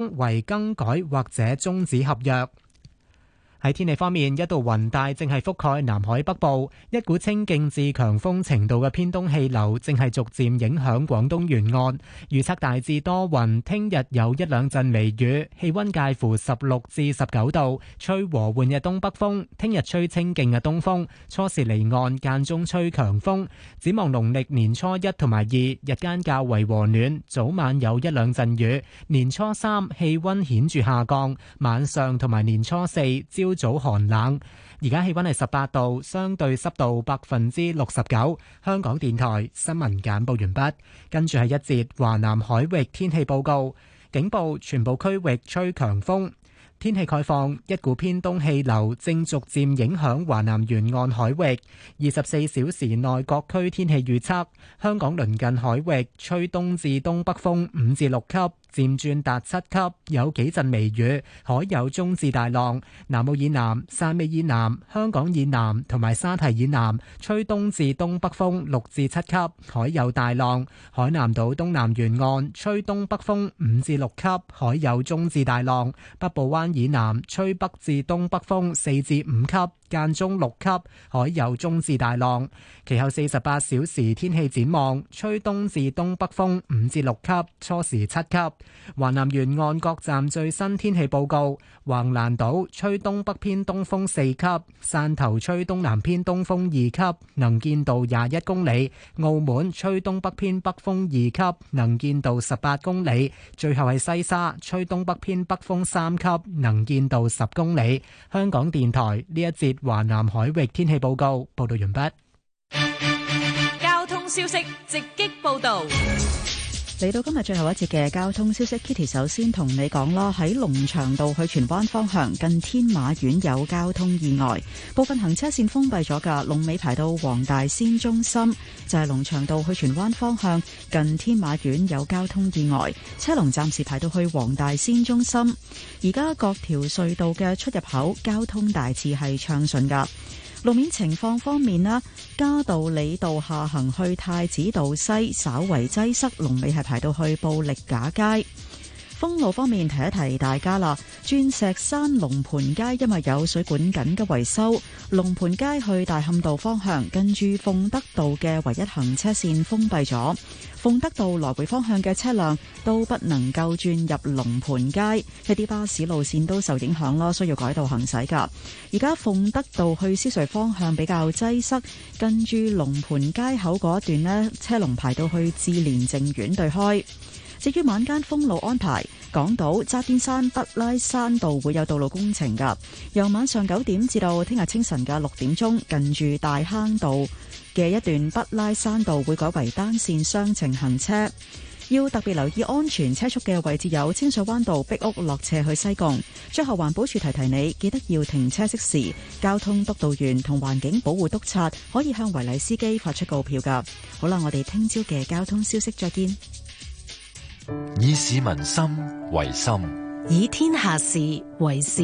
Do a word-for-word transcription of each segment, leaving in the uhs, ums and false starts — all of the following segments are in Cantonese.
方為更改或者終止合約。喺天氣方面，一道雲帶正係覆蓋南海北部，一股清勁至強風程度嘅偏東氣流正係逐漸影響廣東沿岸。預測大致多雲，聽日有一兩陣微雨，氣溫介乎十六至十九度，吹和緩嘅東北風。聽日吹清勁嘅東風，初時離岸，間中吹強風。展望農曆年初一同埋二，日間較為和暖，早晚有一兩陣雨。年初三氣溫顯著下降，晚上同埋年初四朝早寒冷。而家氣溫係十八度，相對濕度百分之六十九。香港電台新聞簡報完畢，跟住係一節華南海域天氣報告。警報，全部區域吹強風。天氣概況，一股偏東氣流正逐漸影響華南沿岸海域。二十四小時內各區天氣預測：香港鄰近海域吹東至東北風五至六級，漸轉達七級，有幾陣微雨，海有中至大浪。南澳以南、汕尾以南、香港以南同埋沙堤以南吹東至東北風六至七級，海有大浪。海南島東南沿岸吹東北風五至六級，海有中至大浪。北部灣以南吹北至東北風四至五級，間中六級，海有中至大浪。其後四十八小時天氣展望，吹東至東北風五至六級，初時七級。華南沿岸各站最新天氣報告：橫瀾島吹東北偏東風四級，汕頭吹東南偏東風二級，能見度廿一公里；澳門吹東北偏北風二級，能見度十八公里。最後係西沙吹東北偏北風三級，能見度十公里。香港電台呢一節華南海域天氣報告報道完畢。 交通消息直擊報道。 嚟到今日最後一節嘅交通消息 ，Kitty 首先同你講啦，喺龍翔道去荃灣方向近天馬苑有交通意外，部分行車線封閉咗㗎，龍尾排到黃大仙中心，就係龍翔道去荃灣方向近天馬苑有交通意外，車龍暫時排到去黃大仙中心。而家各條隧道嘅出入口交通大致係暢順㗎。路面情況方面啦，嘉道理道下行去太子道西稍為擠塞，龍尾係排到去布力架街。封路方面提一提大家啦，鑽石山龍盤街因為有水管緊急維修，龍盤街去大磡道方向近住鳳德道嘅唯一行車線封閉咗，鳳德道來回方向嘅車輛都不能夠轉入龍盤街，一啲巴士路線都受影響咯，需要改道行駛噶。而家鳳德道去獅隧方向比較擠塞，近住龍盤街口嗰一段呢，車龍排到去志蓮淨苑對開。至於晚間封路安排，港島渣甸山德拉山道會有道路工程㗎，由晚上九點至到聽日清晨嘅六點鐘，近住大坑道嘅一段德拉山道會改為單線雙程行車。要特別留意安全車速嘅位置有清水灣道壁屋落斜去西貢。最後環保署提提你，記得要停車熄匙。交通督導員同環境保護督察可以向違例司機發出告票㗎。好啦，我哋聽朝嘅交通消息再見。 以市民心為心， 以天下事為事。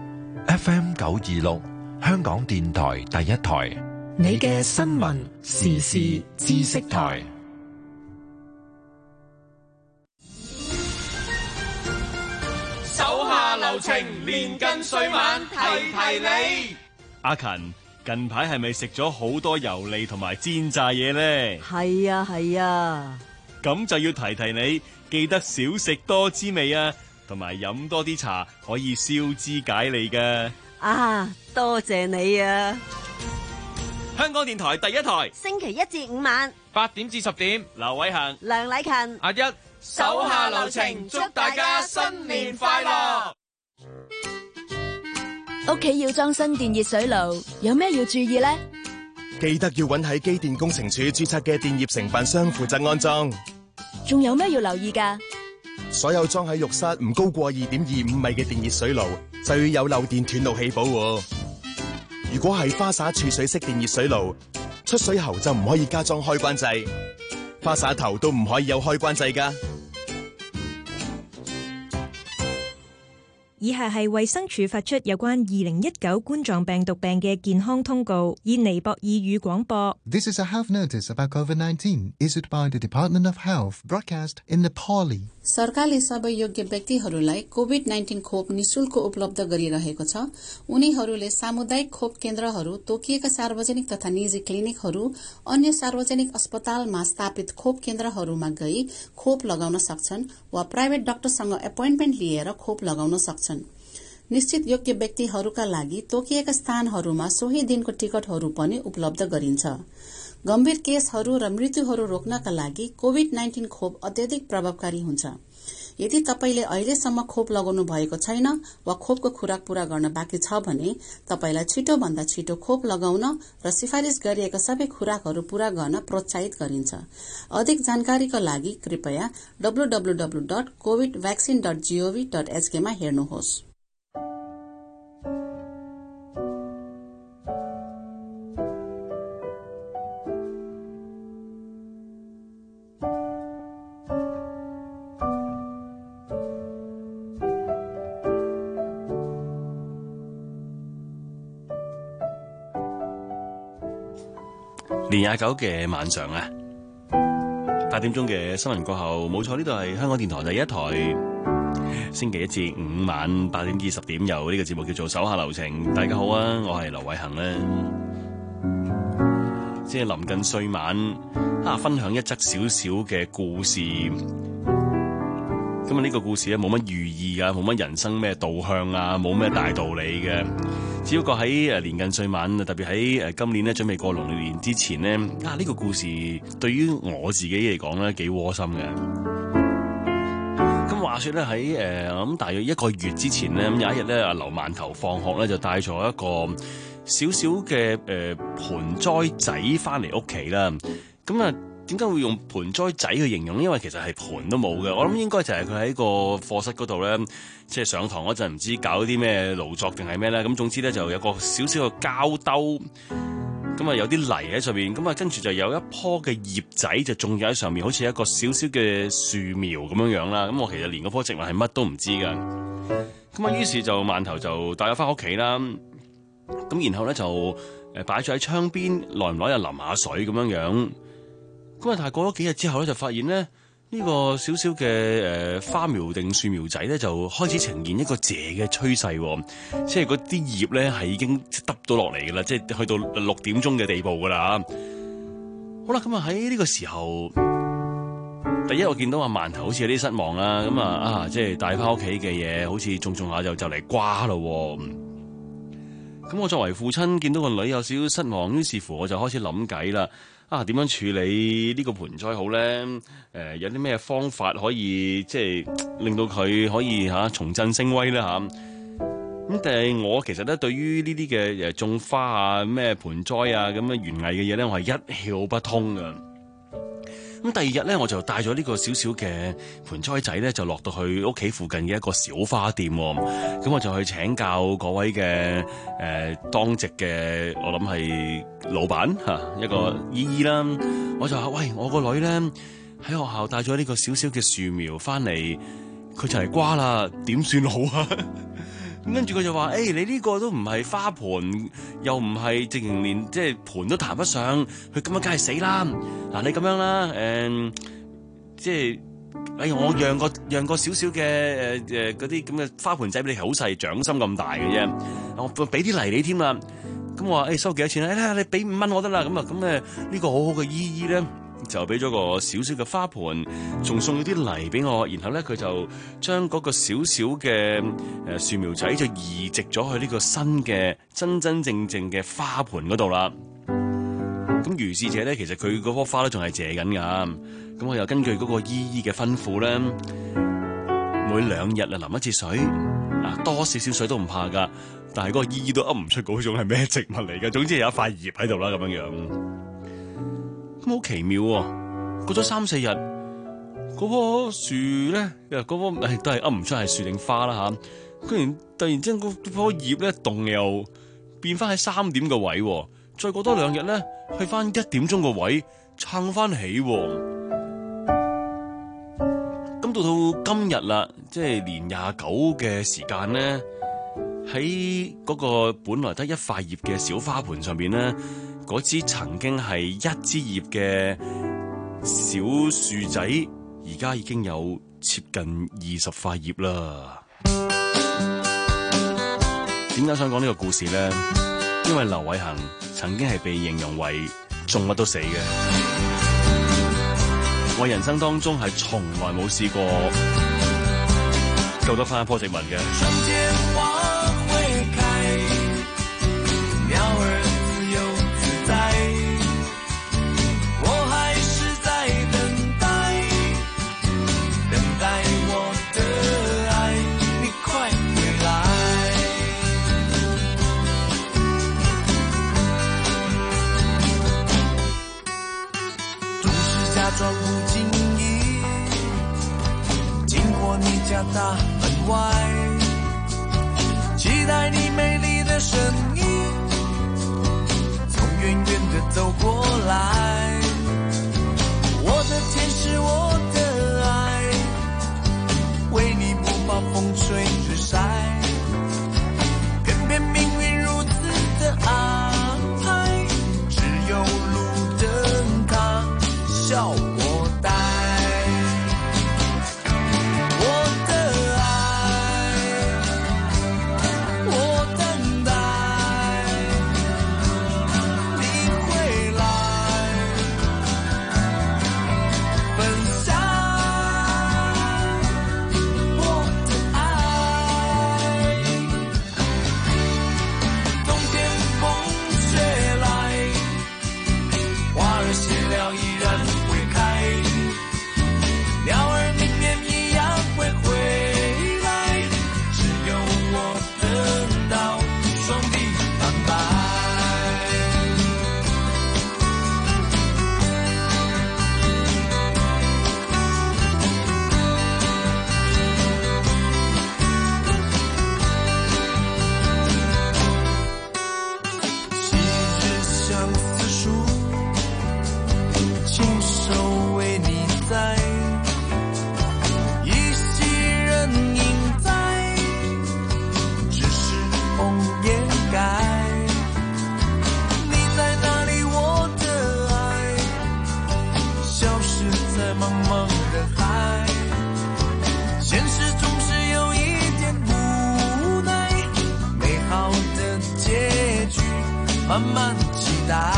F M 九二六，香港電台第一台， 你嘅新聞時事知識台。 手下留情，年近歲晚，提提你。 阿勤，近排係咪食咗好多油膩同埋煎炸嘢呢？ 係啊係啊， 咁就要提提你，記得少食多滋味啊，同埋飲多啲茶，可以消脂解膩㗎。 啊，多謝你啊！ 香港電台第一台， 星期一至五晚八點至十點， 劉偉恒、 梁禮勤、 阿一，手下留情，祝大家新年快樂。 屋企要裝新電熱水爐，有咩要注意呢？ 記得要揾喺機電工程署註冊嘅電業承辦商負責安裝。 仲有咩要留意㗎？ 所有裝喺浴室唔高過二點二五米嘅電熱水爐，就要有漏電斷路器保護。如果係花灑儲水式電熱水爐，出水喉就唔可以加裝開關掣，花灑頭都唔可以有開關掣㗎。 以下係衛生署發出有關二零一九冠狀病毒病嘅健康通告，以尼泊爾語廣播。 This is a health notice about COVID nineteen issued by the Department of Health, broadcast in Nepali. सरकारले सबै योग्य व्यक्तिहरूलाई covid nineteen खोप निशुल्क उपलब्ध गरिरहेको छ। उनीहरूले सामुदायिक खोप केन्द्रहरू, तोकिएका सार्वजनिक तथा निजी क्लिनिकहरू, अन्य सार्वजनिक अस्पतालमा स्थापित खोप केन्द्रहरूमा गई खोप लगाउन सक्छन् वा प्राइभेट डाक्टरसँग एपोइन्टमेन्ट लिएर खोप लगाउन सक्छन्। निश्चित योग्य व्यक्तिहरूका लागि तोकिएका स्थानहरूमा सोही दिनको टिकटहरू पनि उपलब्ध गरिन्छ। गम्भीर केसहरू र मृत्युहरू रोक्नका लागि कोभिड नाइन्टीन खोप अत्यधिक प्रभावकारी हुन्छ। यदि तपाईले अहिलेसम्म खोप लगाउनु भएको छैन वा खोपको खुराक पूरा गर्न बाँकी छ भने तपाईलाई छिटो भन्दा छिटो खोप लगाउन र सिफारिश गरिएका सबै खुराकहरू पूरा गर्न प्रोत्साहित गरिन्छ। अधिक जानकारीका लागि कृपया W W W dot covid vaccine dot gov dot HK मा हेर्नुहोस्। 年廿九嘅晚上啊，八點鐘嘅新聞過後，冇錯，呢度係香港電台第一台，星期一至五晚八點至十點有呢個節目叫做手下留情。大家好啊，我係劉偉恒啦。即係臨近歲晚啊，分享一則少少嘅故事。咁啊，呢個故事咧冇乜寓意啊，冇乜人生咩導向啊，冇咩大道理嘅。只不過喺誒年近歲晚，特別喺誒今年咧準備過農曆年之前咧，啊呢個故事對於我自己嚟講咧幾窩心嘅。咁話說咧喺誒我諗大約一個月之前咧，咁有一日咧阿劉饅頭放學咧就帶咗一個少少嘅誒盆栽仔翻嚟屋企啦。咁啊點解會用盆栽仔去形容？因為其實係盆都冇嘅。我諗應該就係佢喺個課室嗰度咧，即係上堂嗰陣唔知搞啲咩勞作定係咩咧。咁總之咧就有個少少嘅膠兜，咁啊有啲泥喺上面，咁啊跟住就有一棵嘅葉仔就種咗喺上面，好似一個少少嘅樹苗咁樣樣啦。咁我其實連嗰棵植物係乜都唔知㗎。咁啊於是就饅頭就帶咗翻屋企啦。咁然後咧就誒擺咗喺窗邊，耐唔耐又淋下水咁樣樣。咁啊！但係過咗幾日之後咧，就發現咧呢個少少嘅誒花苗定樹苗仔咧，就開始呈現一個謝嘅趨勢，即係嗰啲葉咧係已經耷到落嚟噶啦，即係去到六點鐘嘅地步噶啦。好啦，咁啊喺呢個時候，第一我見到阿饅頭好似有啲失望啦，咁啊啊，即係帶翻屋企嘅嘢，好似種種下就就嚟瓜咯。咁我作為父親，見到個女有少少失望，於是乎我就開始諗計啦。啊，點樣處理呢個盆栽好咧？誒、呃，有啲咩方法可以即係令到佢可以嚇、啊、重振聲威咧嚇？咁但係我其實咧對於呢啲嘅誒種花啊、咩盆栽啊咁嘅園藝嘅嘢咧，我係一竅不通㗎。咁第二日咧，我就帶咗呢個少少嘅盆栽仔咧，就落到去屋企附近嘅一個小花店。咁我就去請教嗰位嘅誒、呃、當值嘅，我諗係老闆嚇一個姨姨啦。我就話：喂，我個女咧喺學校帶咗呢個少少嘅樹苗翻嚟，佢就嚟瓜啦，點算好啊？咁跟住佢就話：誒、欸，你呢個都唔係花盆，又唔係直情連即係盆都談不上，佢咁樣梗係死啦！嗱，你咁樣啦，誒、呃，即係，哎呀，我讓個讓個少少嘅誒誒嗰啲咁嘅花盆仔俾你，好細，掌心咁大嘅啫，我俾啲泥你添啦。咁我話：誒、欸，收幾多錢啊？誒、欸，你俾五蚊我得啦。咁啊，咁誒呢個好好嘅姨姨咧，就俾咗個少少嘅花盆，仲送咗啲泥俾我，然後咧佢就將嗰個少少嘅誒樹苗仔就移植咗去呢個新嘅真真正正嘅花盆嗰度啦。咁如是者咧，其實佢嗰棵花都仲係謝緊噶。咁我又根據嗰個姨姨嘅吩咐咧，每兩日啊淋一次水，啊多少少水都唔怕噶。但係嗰個姨姨都噏唔出嗰種係咩植物嚟嘅，總之有一塊葉喺度啦咁樣樣。咁好奇妙喎、哦！過咗三四日，嗰棵樹咧，嗰棵誒都係噏唔出係樹定花啦嚇。居然突然之間嗰棵葉咧動又變翻喺三點個位，再過多兩日咧去翻一點鐘個位撐翻起。咁諗到到今日啦，即係年廿九嘅時間呢，喺嗰個本來得一塊葉嘅小花盆上邊呢，嗰支曾經係一支葉嘅小樹仔，而家已經有接近二十塊葉啦。點解想講呢個故事呢？因為劉偉恒曾經係被形容為種乜都死嘅，我人生當中係從來冇試過救得翻一棵植物嘅。 装不经意经过你家大门外，期待你美丽的身影从远远的走过来。我的天使，我的爱，为你不怕风吹日晒，偏偏命运如此的安排，只有路灯它笑我呆。我的爱，我等待你回来，分享我的爱。冬天风雪来，花儿谢了依然会开，鸟儿明年一样会回来，只有我等到双臂坦白。昔日相思树，亲手为你栽，依稀人影在，只是红颜改。你在哪里，我的爱，消失在茫茫人海。现实总是有一点无奈，美好的结局慢慢期待。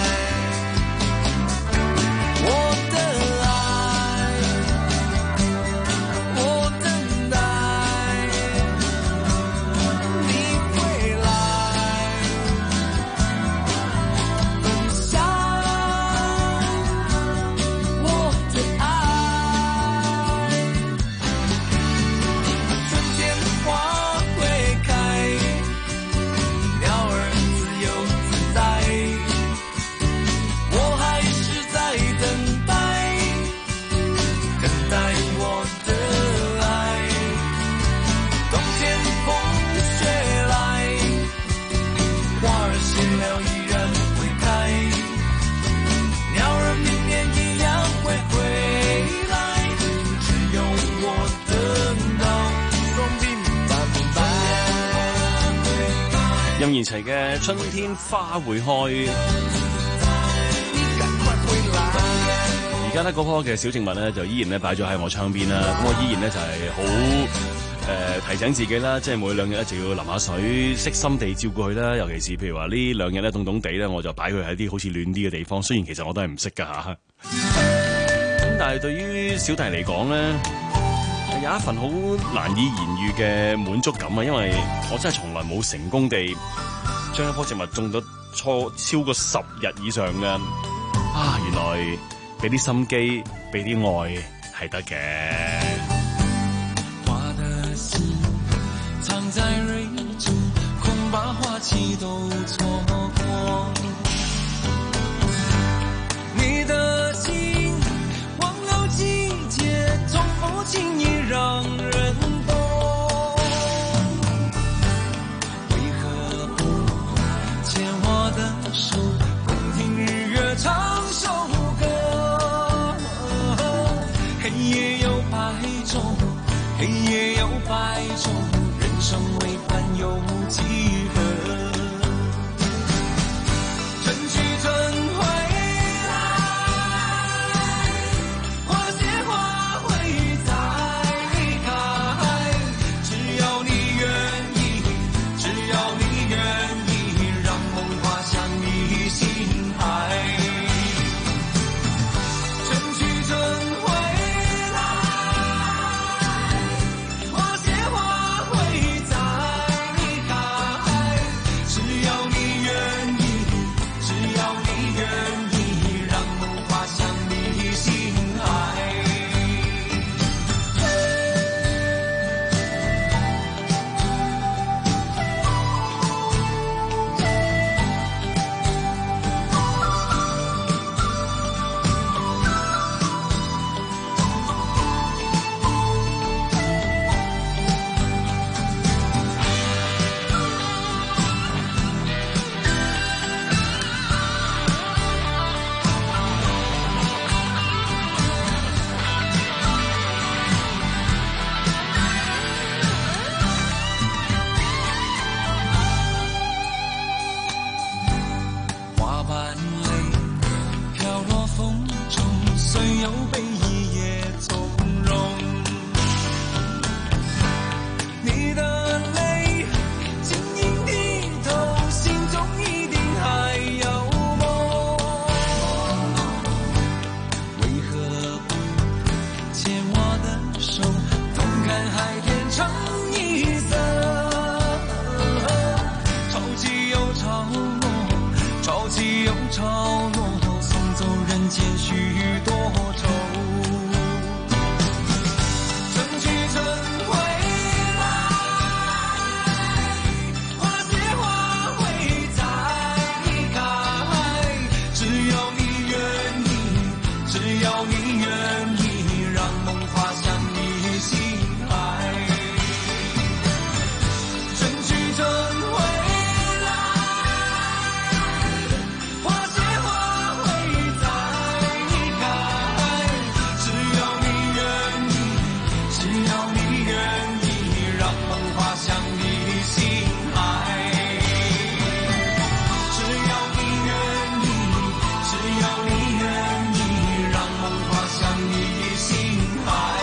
我的爱，我等待你回来，分享我的爱。春天花会开，鸟儿自由自在，我还是在等待，等待我的爱。冬天风雪来，花儿谢了依然会开，鸟儿明年一样会回来，只有我等到雙鬢斑白。 任賢齊嘅《春天花會開》。而家咧嗰棵嘅小植物咧就依然咧擺咗喺我窗邊啦，咁我依然咧就係好誒提醒自己啦，即係每兩日咧就要淋下水，悉心地照顧佢啦。尤其是譬如話呢兩日咧凍凍地咧，我就擺佢喺啲好似暖啲嘅地方。雖然其實我都係唔識㗎嚇，咁但係對於小弟嚟講咧，有一份好難以言喻嘅滿足感啊！因為我真係從來冇成功地將一棵植物種咗超超過十日以上嘅啊！原來俾啲心機，俾啲愛係得嘅。 花的心藏在蕊中，恐怕花期都錯過。你的心忘了季節，從不輕易讓人懂。為何不牽我的手，共聽日月唱首歌？黑夜有白晝， 生为伴又几何？春去春回来，花谢花会再开。只要你愿意，只要你愿意，让梦滑向你心海。春去春回来，花谢花会再开。只要你愿意，只要你愿意，让梦滑向你心海。花瓣泪飘落风中，虽有悲意也从容。你的泪晶莹剔透，心中一定还有梦。为何不牵我的手，放开海天成一色？潮起又潮落，潮起又潮落，送走人间许多愁。春去春回来，花谢花会再开。只要你愿意，只要你愿意，让梦滑向你心海。春去春回来，花谢花会再开。只要你愿意，只要你愿意，让梦滑向你心海。只要你愿意，只要你愿意，让夢滑向你心海。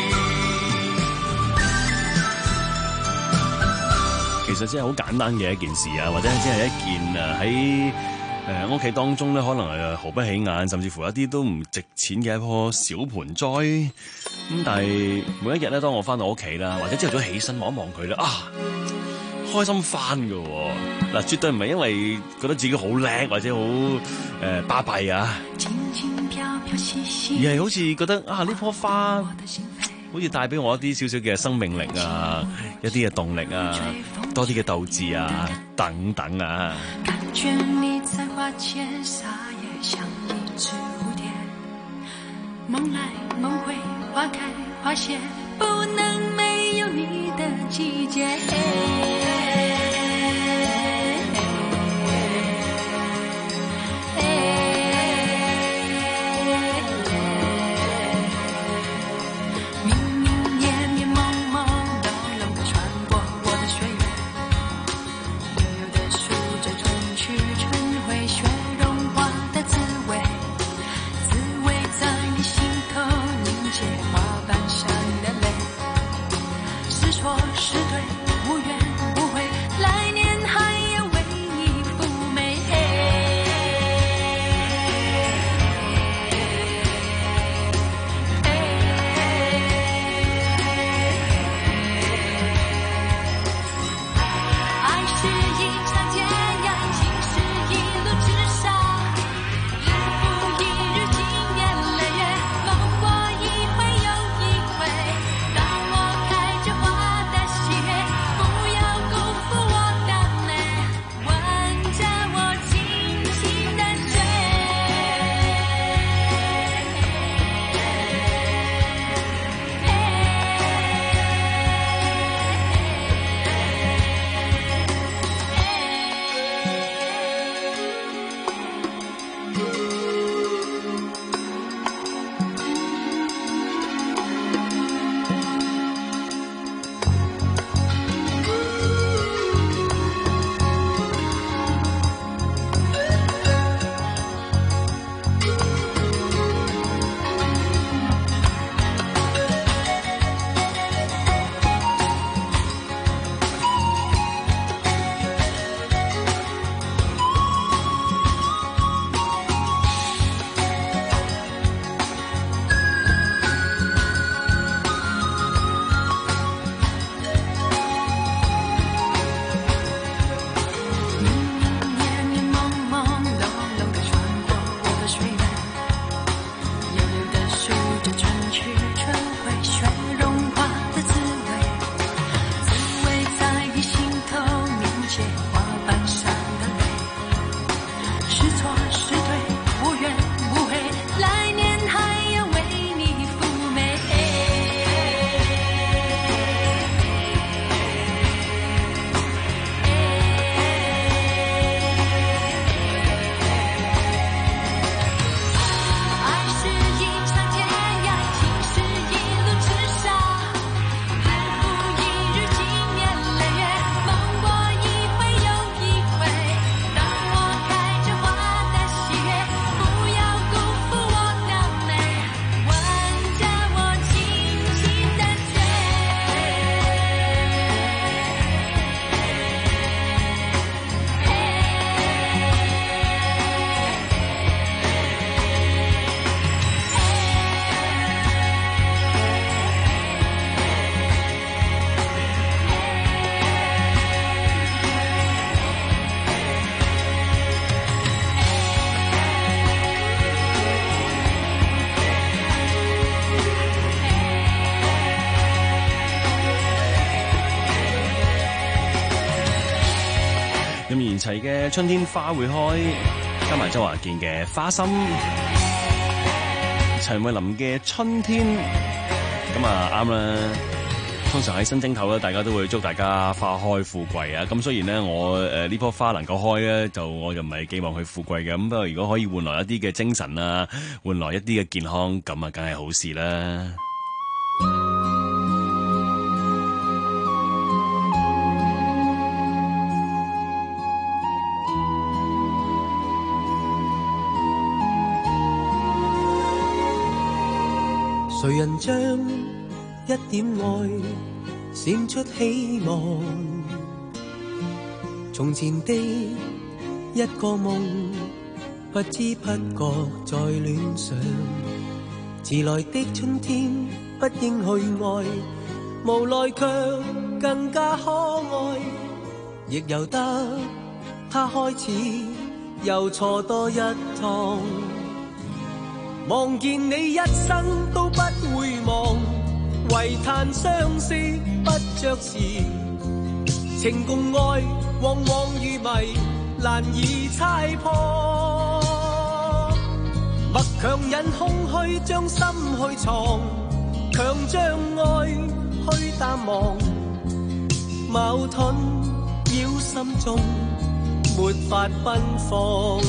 其實真係好簡單嘅一件事啊，或者只係一件誒喺誒屋企當中咧，可能係毫不起眼，甚至乎一啲都唔值錢嘅一棵小盆栽。咁但係每一日咧，當我翻到屋企啦，或者朝頭早起身望一望佢咧，啊，開心翻㗎喎！嗱，絕對唔係因為覺得自己好叻或者好誒巴閉啊，而係好似覺得啊呢棵花好似帶俾我一啲少少嘅生命力啊，一啲嘅動力啊，多啲嘅鬥志啊，等等啊。 感覺你在花前撒野，像一隻蝴蝶，夢來夢回，花開花謝，不能沒有你的季節。是错是对，无怨无悔。 齊齊嘅春天花會開，加埋周華健嘅花心，陳慧琳嘅春天，咁啊啱啦。通常喺新正頭咧，大家都會祝大家花開富貴啊！咁雖然咧，我誒呢棵花能夠開咧，就我就唔係寄望佢富貴嘅。咁不過如果可以換來一啲嘅精神啊，換來一啲嘅健康，咁啊，梗係好事啦。 誰人將一點愛閃出希望？從前的一個夢，不知不覺在戀上。遲來的春天不應去愛，無奈卻更加可愛。亦由得他開始，又錯多一趟。望見你一生都不會忘，唯嘆相識不着時。情共愛往往如迷，難以猜破。默強忍空虛將心去藏，強將愛去淡忘。矛盾繞心中，沒法奔放。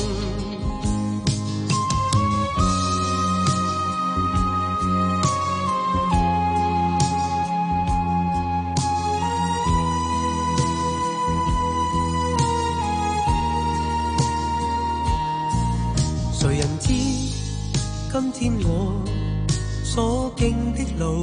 誰人知今天我所經的路，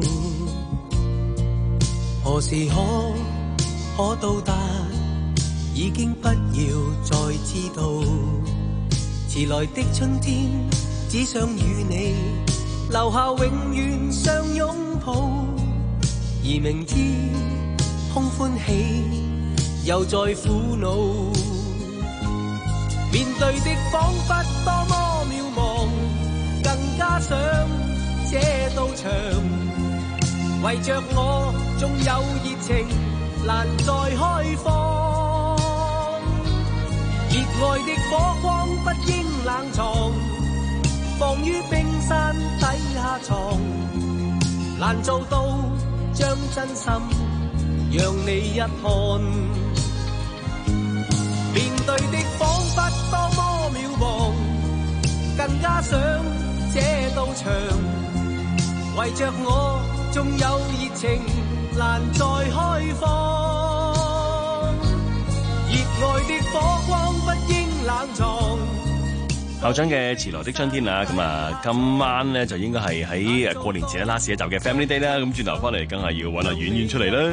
何時可可到達，已經不要再知道。遲來的春天只想與你留下永遠相擁抱，而明知空歡喜又在苦惱。面對的彷彿多麼渺茫，更加想這道牆。為着我縱有熱情，難再開放。熱愛的火光不應冷藏，放於冰山底下藏。難做到將真心讓你一看。面對的彷彿多麼渺茫，更加想這道牆。為着我縱有熱情，難再開放。熱愛的火光不應冷藏。 校長嘅遲來的春天啊，咁啊，今晚咧就應該係喺過年前咧 last 一集嘅 Family Day 啦。咁轉頭翻嚟，梗係要揾阿婉婉出嚟啦。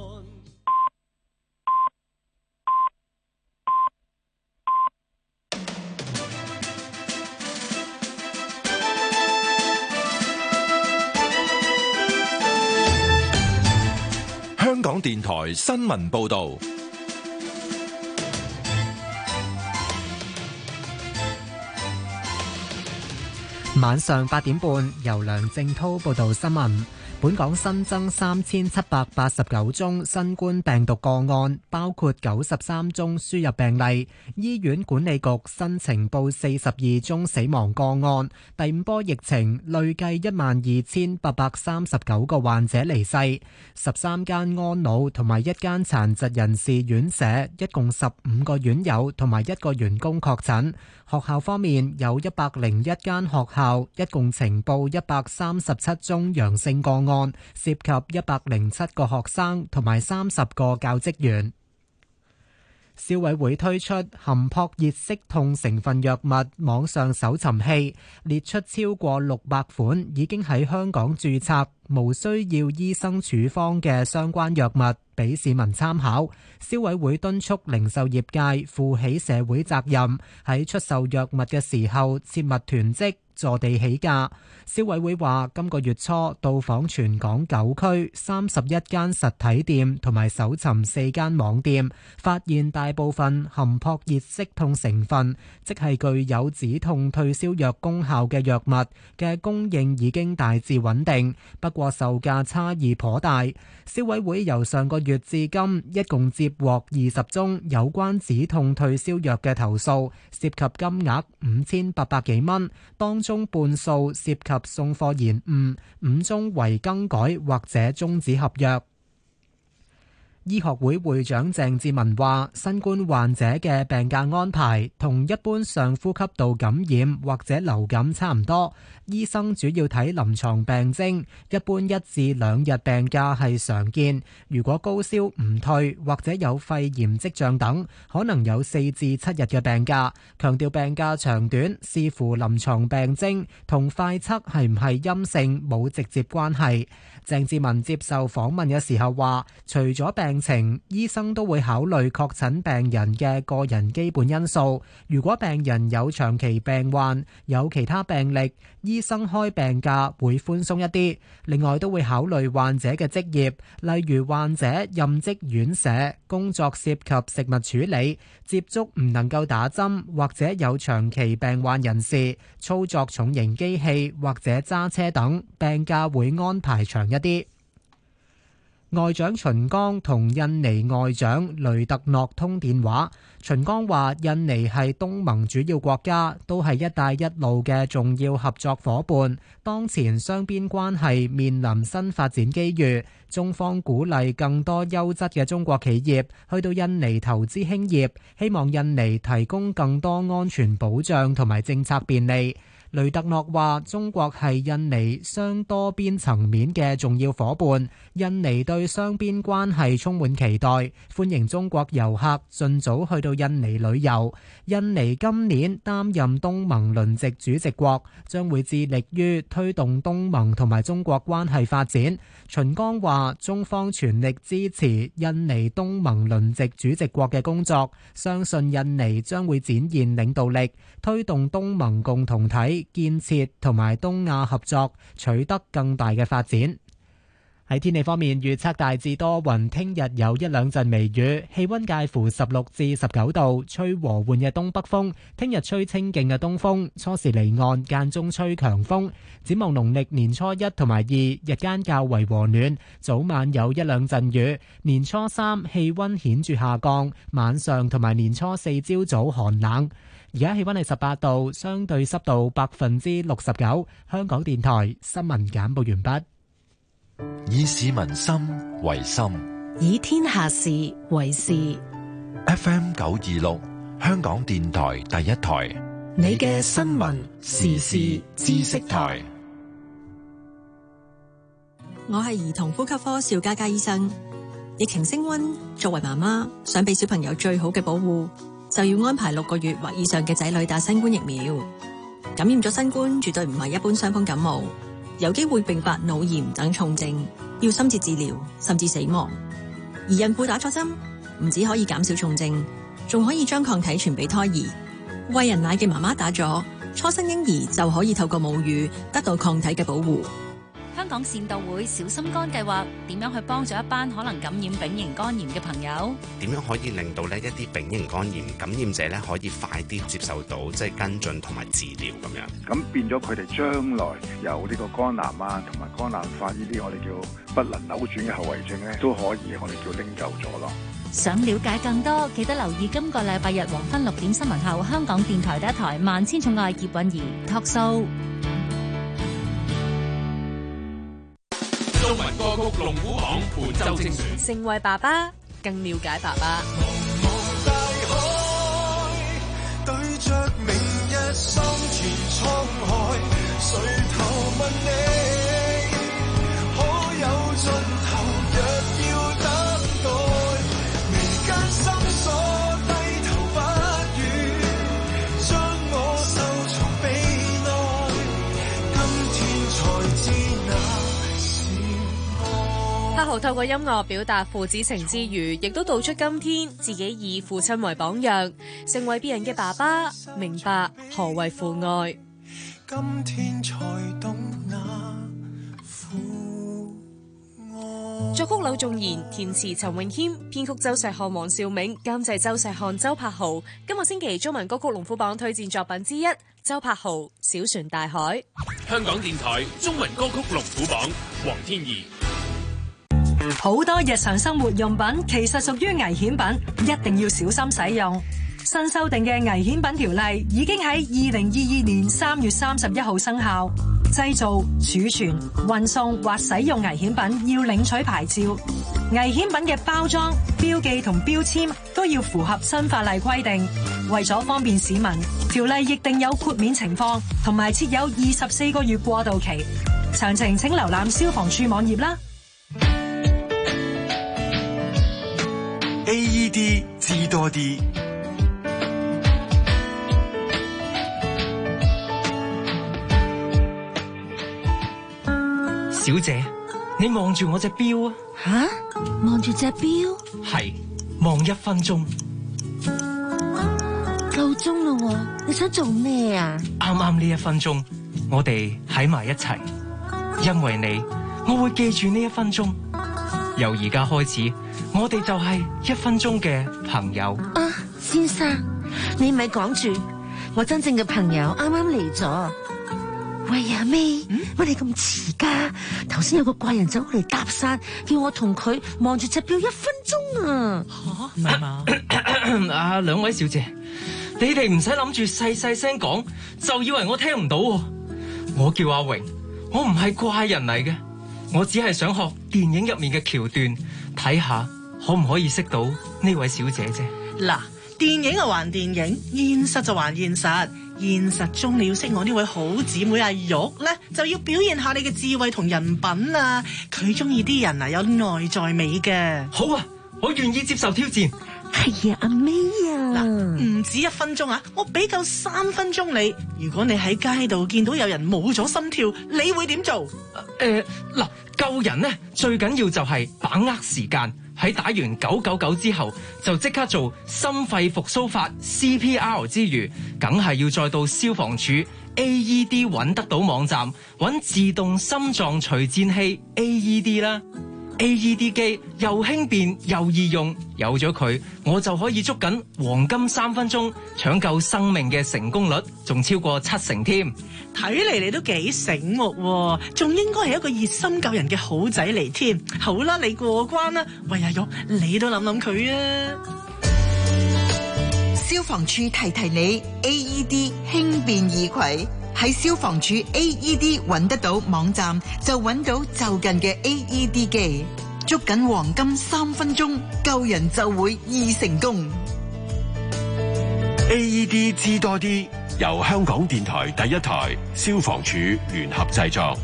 香港電台新聞報道， 晚上八點半，由梁正滔報道新聞。本港新增三千七百八十九宗新冠病毒個案，包括九十三宗輸入病例。醫院管理局新呈報四十二宗死亡個案。第五波疫情累計一萬二千八百三十九個患者離世。十三間安老同埋一間殘疾人士院舍，一共十五個院友同埋一個員工確診。學校方面有一百零一間學校，一共呈報一百三十七宗陽性個案，涉及一百零七個學生同埋三十個教職員。消委會推出含撲熱息痛成分藥物網上搜尋器，列出超過六百款已經喺香港註冊，無需要醫生處方嘅相關藥物，俾市民參考。消委會敦促零售業界負起社會責任，喺出售藥物嘅時候切勿囤積， 坐地起價。消委會話，今個月初到訪全港九區三十一間實體店，同埋搜尋四間網店，發現大部分含撲熱息痛成分，即係具有止痛退燒藥功效嘅藥物嘅供應已經大致穩定，不過售價差異頗大。消委會由上個月至今一共接獲二十宗有關止痛退燒藥嘅投訴，涉及金額五千八百幾蚊，當中半數涉及送貨延誤，五宗為更改或者終止合約。醫學會會長鄭志文話，新冠患者嘅病假安排同一般上呼吸道感染或者流感差唔多，醫生主要睇臨床病徵，一般一至兩日病假係常見，如果高燒唔退或者有肺炎跡象等，可能有四至七日嘅病假。強調病假長短視乎臨床病徵同快測係唔係陰性冇直接關係。鄭志文接受訪問嘅時候話，除咗病情，醫生都會考慮確診病人嘅個人基本因素。如果病人有長期病患，有其他病歷，醫生開病假會寬鬆一啲。另外都會考慮患者嘅職業，例如患者任職院舍，工作涉及食物處理，接觸唔能夠打針或者有長期病患人士，操作重型機器或者揸車等，病假會安排長一啲。外長秦剛同印尼外長雷特諾通電話。秦剛話，印尼係東盟主要國家，都係一帶一路嘅重要合作夥伴。當前雙邊關係面臨新發展機遇，中方鼓勵更多優質嘅中國企業去到印尼投資興業，希望印尼提供更多安全保障同埋政策便利。雷特諾話，中國係印尼雙多邊層面嘅重要夥伴，印尼對雙邊關係充滿期待，歡迎中國遊客盡早去到印尼旅遊。印尼今年擔任東盟輪值主席國，將會致力於推動東盟同埋中國關係發展。秦剛話，中方全力支持印尼東盟輪值主席國嘅工作，相信印尼將會展現領導力，推動東盟共同體建設同埋東亞合作取得更大嘅發展。喺天氣方面，預測大致多雲，聽日有一兩陣微雨，氣溫介乎十六至十九度，吹和緩嘅東北風。聽日吹清勁嘅東風，初時離岸，間中吹強風。展望農曆年初一同埋二，日間較為和暖，早晚有一兩陣雨。年初三氣溫顯著下降，晚上同埋年初四朝早寒冷。而家氣溫係十八度，相對濕度百分之六十九。香港電台新聞簡報完畢。 以市民心為心， 以天下事為事。 F M 九二六，香港電台第一台， 你嘅新聞時事知識台。 我係兒童呼吸科邵嘉嘉醫生。疫情升溫，作為媽媽想俾小朋友最好嘅保護，就要安排六個月或以上嘅仔女打新冠疫苗。感染咗新冠絕對唔係一般傷風感冒，有機會併發腦炎等重症，要深切治療甚至死亡。而孕婦打咗針，唔止可以減少重症，仲可以將抗體傳俾胎兒。餵人奶嘅媽媽打咗，初生嬰兒就可以透過母乳得到抗體嘅保護。 香港善導會小心肝計劃點樣去幫助一班可能感染丙型肝炎嘅朋友？ 點樣可以令到呢一啲丙型肝炎感染者咧可以快啲接受到即係跟進同埋治療咁樣？ 咁變咗佢哋將來有呢個肝癌啊同埋肝硬化呢啲我哋叫不能扭轉嘅後遺症咧，都可以我哋叫拎走咗咯。 想了解更多，記得留意今個禮拜日黃昏六點新聞後，香港電台第一台《萬千寵愛葉韻儀》talk show。 中文歌曲龍虎榜本周精選， 成為爸爸，更了解爸爸。 大海對着明日心存滄海，誰頭問你可有盡頭？若要等待，眉間深鎖低頭不語，將我收藏悲哀，今天才知那黑豪透過音樂表達父子情之餘，亦都道出今天自己以父親為榜樣，成為別人嘅爸爸，明白何謂父愛。 今天才懂那苦愛。 作曲柳仲賢，填詞陳詠謙，編曲周石漢、黃兆銘，監製周石漢、周柏豪。今個星期中文歌曲龍虎榜推薦作品之一，周柏豪《小船大海》。 香港電台中文歌曲龍虎榜，黃天怡。 好多日常生活用品其實屬於危險品，一定要小心使用。新修訂嘅危險品條例已經喺二零二二年三月三十一號生效。製造、儲存、運送或使用危險品要領取牌照。危險品嘅包裝、標記同標籤都要符合新法例規定。為咗方便市民，條例亦定有豁免情況，同埋設有二十四個月過渡期。詳情請瀏覽消防處網頁啦。 A E D 知多啲。 小姐，你望住我隻錶啊！ 吓，望住隻錶？ 係，望一分鐘。 夠鐘咯，你想做咩啊？ 啱啱呢一分鐘，我哋喺埋一齊，因為你，我會記住呢一分鐘。由而家開始，我哋就係一分鐘嘅朋友。 啊，先生，你咪講住，我真正嘅朋友啱啱嚟咗。喂阿 May，乜你咁遲噶？頭先有個怪人走嚟搭訕，叫我同佢望住隻錶一分鐘啊！ 吓，唔係嘛？啊，兩位小姐，你哋唔使諗住細細聲講，就以為我聽唔到。我叫阿榮，我唔係怪人嚟嘅，我只係想學電影入面嘅橋段，睇下可唔可以識到呢位小姐啫。 嗱，電影就還電影，現實就還現實。現實中你要識我呢位好姊妹阿玉咧，就要表現下你嘅智慧同人品啊！佢中意啲人啊有內在美嘅。 好啊，我願意接受挑戰。 係啊，阿 May 啊， 嗱，唔止一分鐘啊，我俾夠三分鐘你。如果你喺街度見到有人冇咗心跳，你會點做？ 誒，嗱，救人呢，最緊要就係把握時間。喺打完九九九之後，就即刻做心肺復甦法 C P R 之餘，梗係要再到消防處 A E D 揾得到網站揾自動心臟除顫器 A E D 啦。A E D 機又輕便又易用，有咗佢，我就可以捉緊黃金三分鐘搶救生命嘅成功率，仲超過七成添。 睇嚟你都幾醒目喎，仲應該係一個熱心救人嘅好仔嚟添。好啦，你過關啦。喂，阿玉，你都諗諗佢啊。 消防處提提你 A E D 輕便易攜。喺消防處 A E D 揾得到網站，就揾到就近嘅 A E D 機，捉緊黃金三分鐘，救人就會易成功。 A E D 知多啲，由香港電台第一台、消防處聯合製作。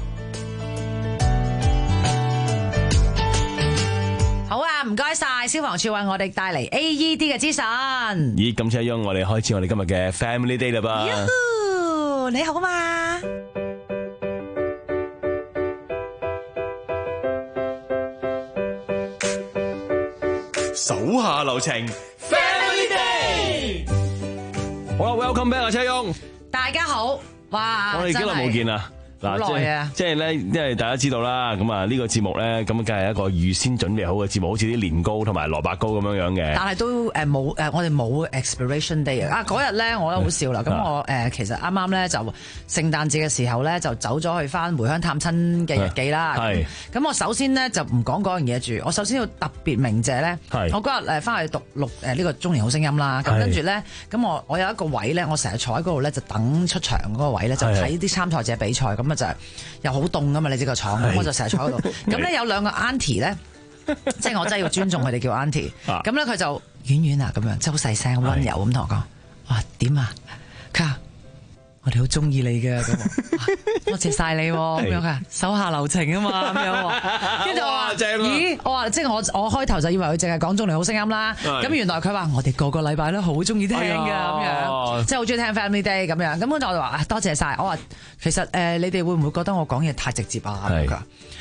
好啊，唔該晒消防處為我哋帶嚟 A E D 嘅資訊。 咦，咁車央我哋開始我哋今日嘅 Family Day 啦噃。 你好嘛？ 手下留情 ，Family Day。 好啦 ，Welcome back 啊，車央。 大家好，哇！ 我哋幾耐冇見啦。嗱，即係即係咧，因為大家知道啦，咁啊呢個節目咧，咁梗係一個預先準備好嘅節目，好似啲年糕同埋蘿蔔糕咁樣樣嘅。 但係都誒冇誒，我哋冇 expiration day 啊！嗰日咧，我都好笑啦。咁我誒其實啱啱咧就聖誕節嘅時候咧，就走咗去翻回鄉探親嘅日記啦。係。咁我首先咧就唔講嗰樣嘢住，我首先要特別鳴謝咧。係。我嗰日誒翻去讀錄誒呢個中年好聲音啦。咁跟住咧，咁我我有一個位咧，我成日坐喺嗰度咧，就等出場嗰個位咧，就睇啲參賽者比賽咁。就又好凍噶嘛，你知個廠，咁我就成日坐喺度。咁咧有兩個 auntie 咧，即係我真係要尊重佢哋叫 auntie。咁咧佢就婉婉啊咁樣，即係好細聲溫柔咁同我講：哇點啊？佢話我哋好中意你嘅咁，多謝晒你咁樣噶，手下留情啊嘛咁樣。跟住我話：咦，我話即係我我開頭就以為佢淨係講中年好聲音啦。咁原來佢話我哋個個禮拜都好中意聽噶咁樣，即係好中意聽 Family Day 咁樣。咁跟住我就話：多謝晒。我話其實誒，你哋會唔會覺得我講嘢太直接啊？咁佢話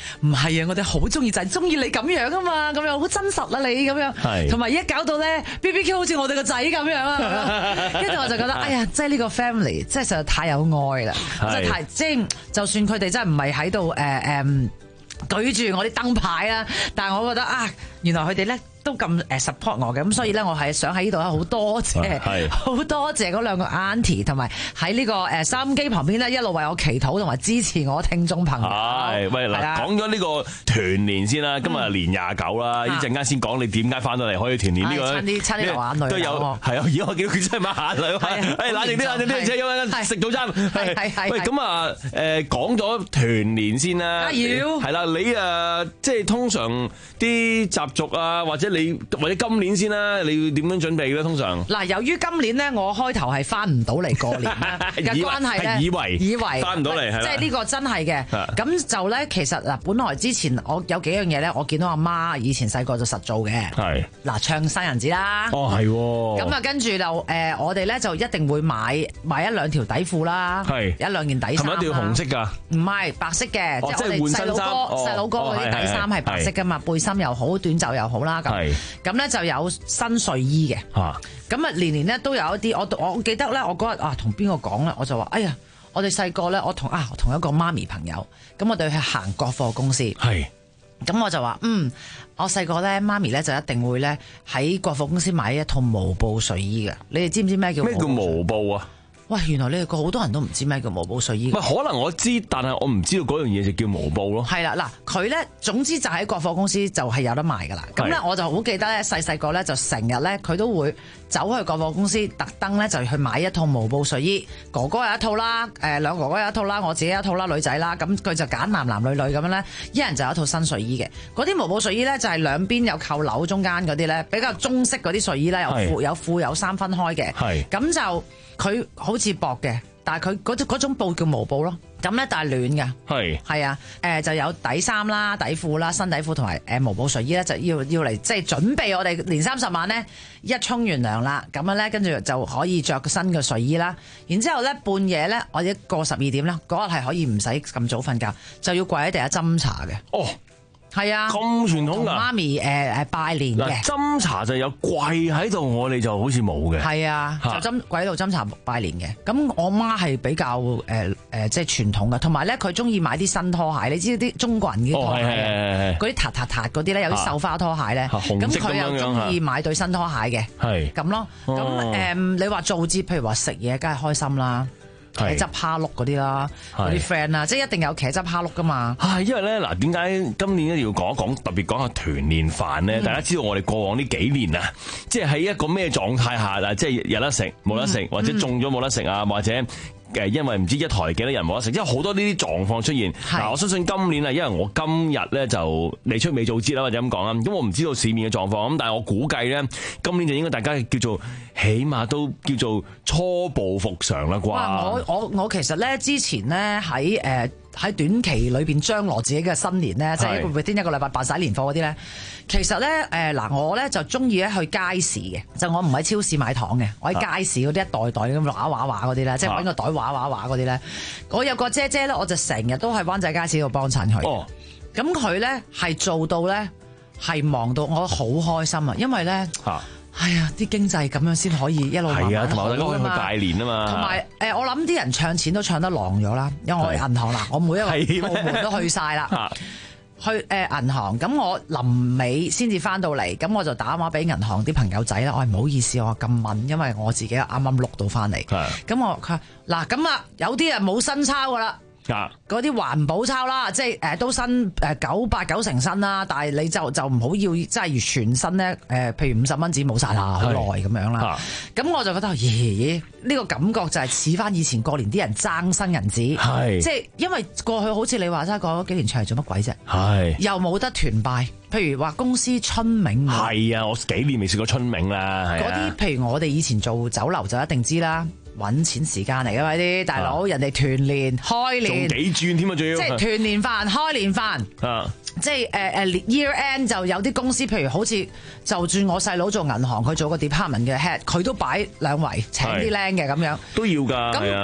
唔係啊，我哋好中意就係中意你咁樣啊嘛，咁樣好真實啊你咁樣，同埋一搞到咧 B B Q 好似我哋個仔咁樣啊，跟住我就覺得哎呀，即係呢個 family 即係實在太有愛啦，真係太即係就算佢哋真係唔係喺度誒誒舉住我啲燈牌啦，但係我覺得啊，原來佢哋咧都咁誒 support 我嘅，咁所以咧我係想喺呢度咧好多謝，好多謝嗰兩個 auntie 同埋喺呢個誒收音機旁邊咧一路為我祈禱同埋支持我聽眾朋友。 係，喂嗱，講咗呢個團年先啦，今日年廿九啦，呢陣間先講你點解翻到嚟可以團年呢個， 差啲差啲流眼淚都有係啊！而家我見到佢真係抹眼淚，誒冷靜啲，冷靜啲，因為食早餐。 係係係。 喂，咁啊誒講咗團年先啦，係啦，你誒即係通常啲習俗啊，或者你或者今年先啦，你要點樣準備咧？通常嗱，由於今年咧，我開頭係翻唔到嚟過年啦嘅關係咧， 以為以為翻唔到嚟， 即係呢個真係嘅。咁就咧，其實嗱，本來之前我有幾樣嘢咧，我見到阿媽以前細個就實做嘅。係嗱，唱生人紙啦。 哦，係。 咁啊，跟住就誒，我哋咧就一定會買買一兩條底褲啦，係一兩件底衫。係咪一定要紅色㗎？ 唔係白色嘅，即係我哋細佬哥細佬哥嗰啲底衫係白色㗎嘛，背心又好，短袖又好啦。咁咁咧就有新睡衣嘅。嚇！咁啊年年咧都有一啲，我我記得咧，我嗰日啊同邊個講咧，我就話：哎呀，我哋細個咧，我同啊同一個媽咪朋友，咁我哋去行國貨公司。係。咁我就話：嗯，我細個咧，媽咪咧就一定會咧喺國貨公司買一套毛布睡衣嘅。你哋知唔知咩叫咩叫毛布啊？ 喂，原來你哋個好多人都唔知咩叫毛布睡衣。 可能我知，但係我唔知道嗰樣嘢就叫毛布咯。 係啦，嗱，佢咧總之就喺國貨公司就係有得賣噶啦。咁咧我就好記得咧，細細個咧就成日咧佢都會走去國貨公司，特登咧就去買一套毛布睡衣。哥哥有一套啦，誒兩個哥哥有一套啦，我自己有一套啦，女仔啦。咁佢就揀男男女女咁樣咧，一人就有一套新睡衣嘅。嗰啲毛布睡衣咧就係兩邊有扣鈕，中間嗰啲咧比較中式嗰啲睡衣咧，有褲有褲有衫分開嘅。係咁就。佢好似薄嘅，但係佢嗰種嗰種布叫毛布咯。咁咧，但係暖嘅。係係啊，誒、呃、就有底衫啦、底褲啦、新底褲同埋誒毛布睡衣咧，就要要嚟即係準備我哋年三十晚咧一沖完涼啦，咁樣咧跟住就可以着新嘅睡衣啦。然之後咧半夜咧或者過十二點啦，嗰日係可以唔使咁早瞓覺，就要跪喺地下斟茶嘅。哦。係啊，咁傳統㗎。媽咪誒誒、呃、拜年嘅。斟茶就有跪喺度，我哋就好似冇嘅。係啊，就斟跪喺度斟茶拜年嘅。咁我媽係比較誒誒、呃、即係傳統嘅，同埋咧佢中意買啲新拖鞋。你知啲中國人嘅拖鞋啊，嗰啲撻撻撻嗰啲咧，有啲繡花拖鞋咧。咁佢又中意買對新拖鞋嘅。係咁咯。咁誒、哦呃，你話做節，譬如話食嘢，梗係開心啦。茄汁蝦碌嗰啲啦，嗰啲 friend 啊，即係一定有茄汁蝦碌噶嘛。係因為咧嗱，點解今年咧要講一講，特別講下團年飯咧？嗯、大家知道我哋過往呢幾年啊，即係喺一個咩狀態下啊？即係有得食冇得食，或者中咗冇得食啊，或者。誒，因為唔知一台幾多人冇得食，因為好多呢啲狀況出現。嗱，我相信今年啊，因為我今日咧就未出未做節啦，或者咁講啦，咁我唔知道市面嘅狀況，咁但係我估計咧，今年就應該大家叫做起碼都叫做初步復常啦啩。我我我其實咧之前咧喺誒喺短期裏邊張羅自己嘅新年咧，即係 within 一個禮拜辦晒年貨嗰啲咧，其實咧誒嗱，我咧就中意咧去街市嘅，就我唔喺超市買糖嘅，我喺街市嗰啲一袋袋咁畫畫畫嗰啲咧，即係揾個袋畫畫畫嗰啲咧，我有個姐姐咧，我就成日都喺灣仔街市度幫襯佢。哦，咁佢咧係做到咧係忙到我好開心啊，因為咧。哎呀，啲經濟咁樣先可以一路慢慢好啊嘛。係啊，同埋我哋去拜年啊嘛。同埋誒，我諗啲人唱錢都唱得狼咗啦，因為我銀行啦，我每一個部門都去晒啦。去誒、呃、銀行，咁我臨尾先至翻到嚟，咁我就打電話俾銀行啲朋友仔啦。我係唔好意思，我咁問，因為我自己啱啱碌到翻嚟。咁我佢話嗱，咁啊有啲人冇新鈔噶啦。嗰啲環保鈔啦，即係誒都新誒九八九成新啦，但係你就就唔好要即係全新咧誒，譬如五十蚊紙冇晒啦，好耐咁樣啦。咁我就覺得咦咦呢個感覺就係似翻以前過年啲人爭新銀紙，即係因為過去好似你話齋過咗幾年出嚟做乜鬼啫？係又冇得團拜，譬如話公司春茗，係啊，我幾年未試過春茗啦。嗰啲譬如我哋以前做酒樓就一定知啦。揾錢時間嚟㗎嘛啲大佬，人哋團年開年做幾轉添啊，仲要即係團年飯、開年飯啊！即係誒誒 year end 就有啲公司，譬如好似就算我細佬做銀行，佢做個 department 嘅 head，佢都擺兩圍請啲靚嘅咁樣都要㗎。咁咁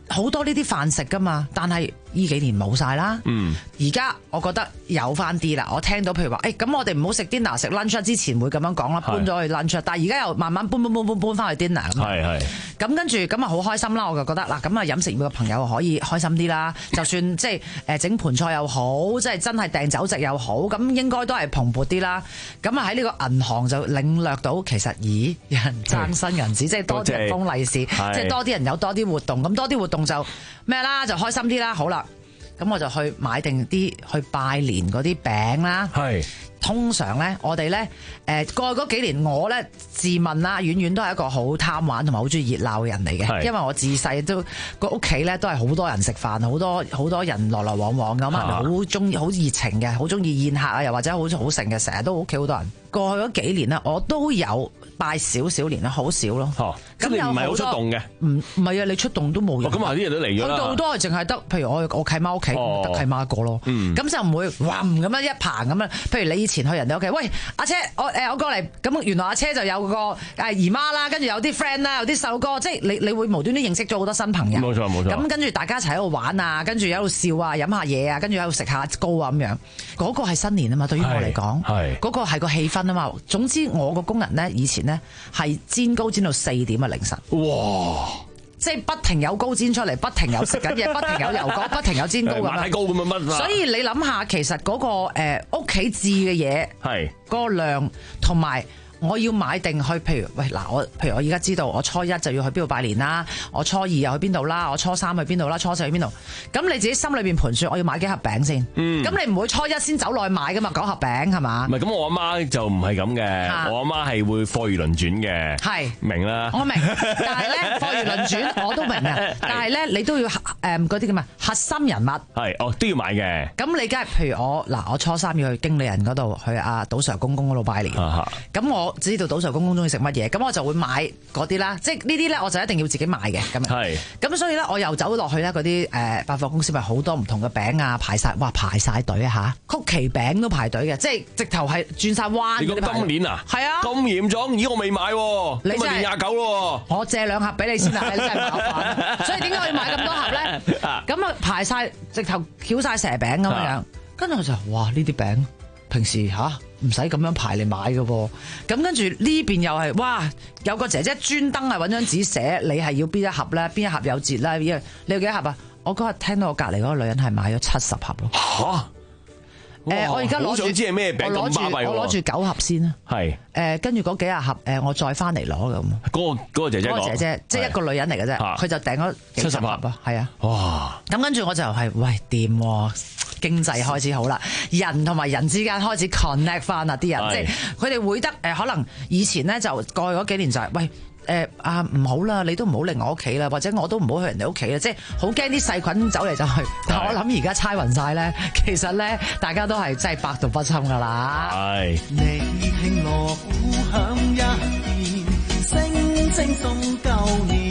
好多呢啲飯食噶嘛，但係呢幾年冇晒啦。嗯，而家我覺得有翻啲啦。我聽到譬如話，誒咁我哋唔好食 dinner 食 lunch 之前會咁樣講啦，搬咗去 lunch， 但係而家又慢慢搬搬搬搬搬翻去 dinner 咁。係係。咁跟住咁啊好開心啦，我就覺得嗱，咁啊飲食業嘅朋友可以開心啲啦。就算即係誒整盤菜又好，即係真係訂酒席又好，咁應該都係蓬勃啲啦。咁啊喺呢個銀行就領略到其實咦有人爭新銀紙，即係多啲人封利是，即係多啲人有多啲活動，咁多啲活動就咩啦，就開心啲啦。好啦，咁我就去買定啲去拜年嗰啲餅啦。係。通常咧，我哋咧誒過去嗰幾年，我咧自問啦，遠遠都係一個好貪玩同埋好中意熱鬧嘅人嚟嘅。因為我自細都個屋企咧都係好多人食飯，好多好多人來來往往咁啊，好中意好熱情嘅，好中意宴客啊，又或者好好盛嘅，成日都屋企好多人。過去嗰幾年咧，我都有拜少少年啦，好少咯。咁你唔係好出動嘅？唔唔係啊，你出動都冇用。咁啊啲人都嚟咗啦。去到好多係淨係得，譬如我我契媽屋企得契媽一個咯。咁、嗯、就唔會哇咁樣一棚咁樣。譬如你以前去人哋屋企，喂阿車，我誒我過嚟，咁原來阿車就有個誒姨媽啦，跟住有啲 friend 啦，有啲細佬哥，即係你你會無端端認識咗好多新朋友。冇錯冇錯。咁跟住大家一齊喺度玩啊，跟住喺度笑啊，飲下嘢啊，跟住喺度食下糕啊咁樣。嗰、嗰個係新年啊嘛，對於我嚟講，嗰、嗰個係個氣氛啊嘛。總之我個工人咧以前咧係煎糕煎到四點啊凌晨。哇！即係不停有糕煎出嚟，不停有食緊嘢，不停有油角，不停有煎糕咁樣。糕咁樣乜？所以你諗下，其實嗰、嗰個誒屋企置嘅嘢係嗰個量同埋。我要買定去，譬如喂嗱，我譬如我而家知道我初一就要去邊度拜年啦，我初二又去邊度啦，我初三去邊度啦，初四去邊度，咁你自己心裏邊盤算我要買幾盒餅先，嗯，咁你唔會初一先走落去買噶嘛，九盒餅係嘛？唔係，咁我阿媽就唔係咁嘅，我阿媽係會貨如輪轉嘅，係明啦，我明，但係咧貨如輪轉我都明啊，但係咧你都要誒嗰啲叫咩核心人物係哦都要買嘅，咁你梗係譬如我嗱我初三要去經理人嗰度去阿賭 Sir 公公嗰度拜年，咁我。我知道賭 Sir 公公中意食乜嘢，咁我就會買嗰啲啦。即係呢啲咧，我就一定要自己買嘅。咁係，咁所以咧，我又走落去咧嗰啲誒百貨公司，咪好多唔同嘅餅啊，排晒，哇排晒隊啊嚇！曲奇餅都排隊嘅，即係直頭係轉晒彎。你講今年啊？係啊，咁嚴重？咦，我未買喎，你咪年廿九咯？我借兩盒俾你先啦，你真係麻煩。所以點解我要買咁多盒咧？咁啊排晒，直頭翹晒蛇餅咁樣，跟住我就哇呢啲餅。平時吓唔使咁樣排嚟買嘅喎，咁跟住呢邊又係哇有個姐姐專登係揾張紙寫你係要邊一盒咧，邊一盒有折啦，你要幾多盒啊？我嗰日聽到我隔離嗰個女人係買咗七十盒咯。嚇！誒，我而家攞住知係咩餅咁巴閉喎？我攞住九盒先啦。係誒，跟住嗰幾廿盒誒，我再翻嚟攞咁。嗰個嗰個姐姐，嗰個姐姐即係一個女人嚟嘅啫，佢就訂咗七十盒啊，係啊。哇！咁跟住我就係喂掂喎。經濟開始好啦，人同埋人之間開始 connect 翻啊！啲人即係佢哋會得誒，可能以前咧就過去嗰幾年就係、是、喂誒啊唔好啦，你都唔好嚟我屋企啦，或者我都唔好去人哋屋企啦，即係好驚啲細菌走嚟走去。但我諗而家猜勻晒咧，其實咧大家都係真係百毒不侵噶啦。係。你聽鑼鼓響一片，聲聲送舊年。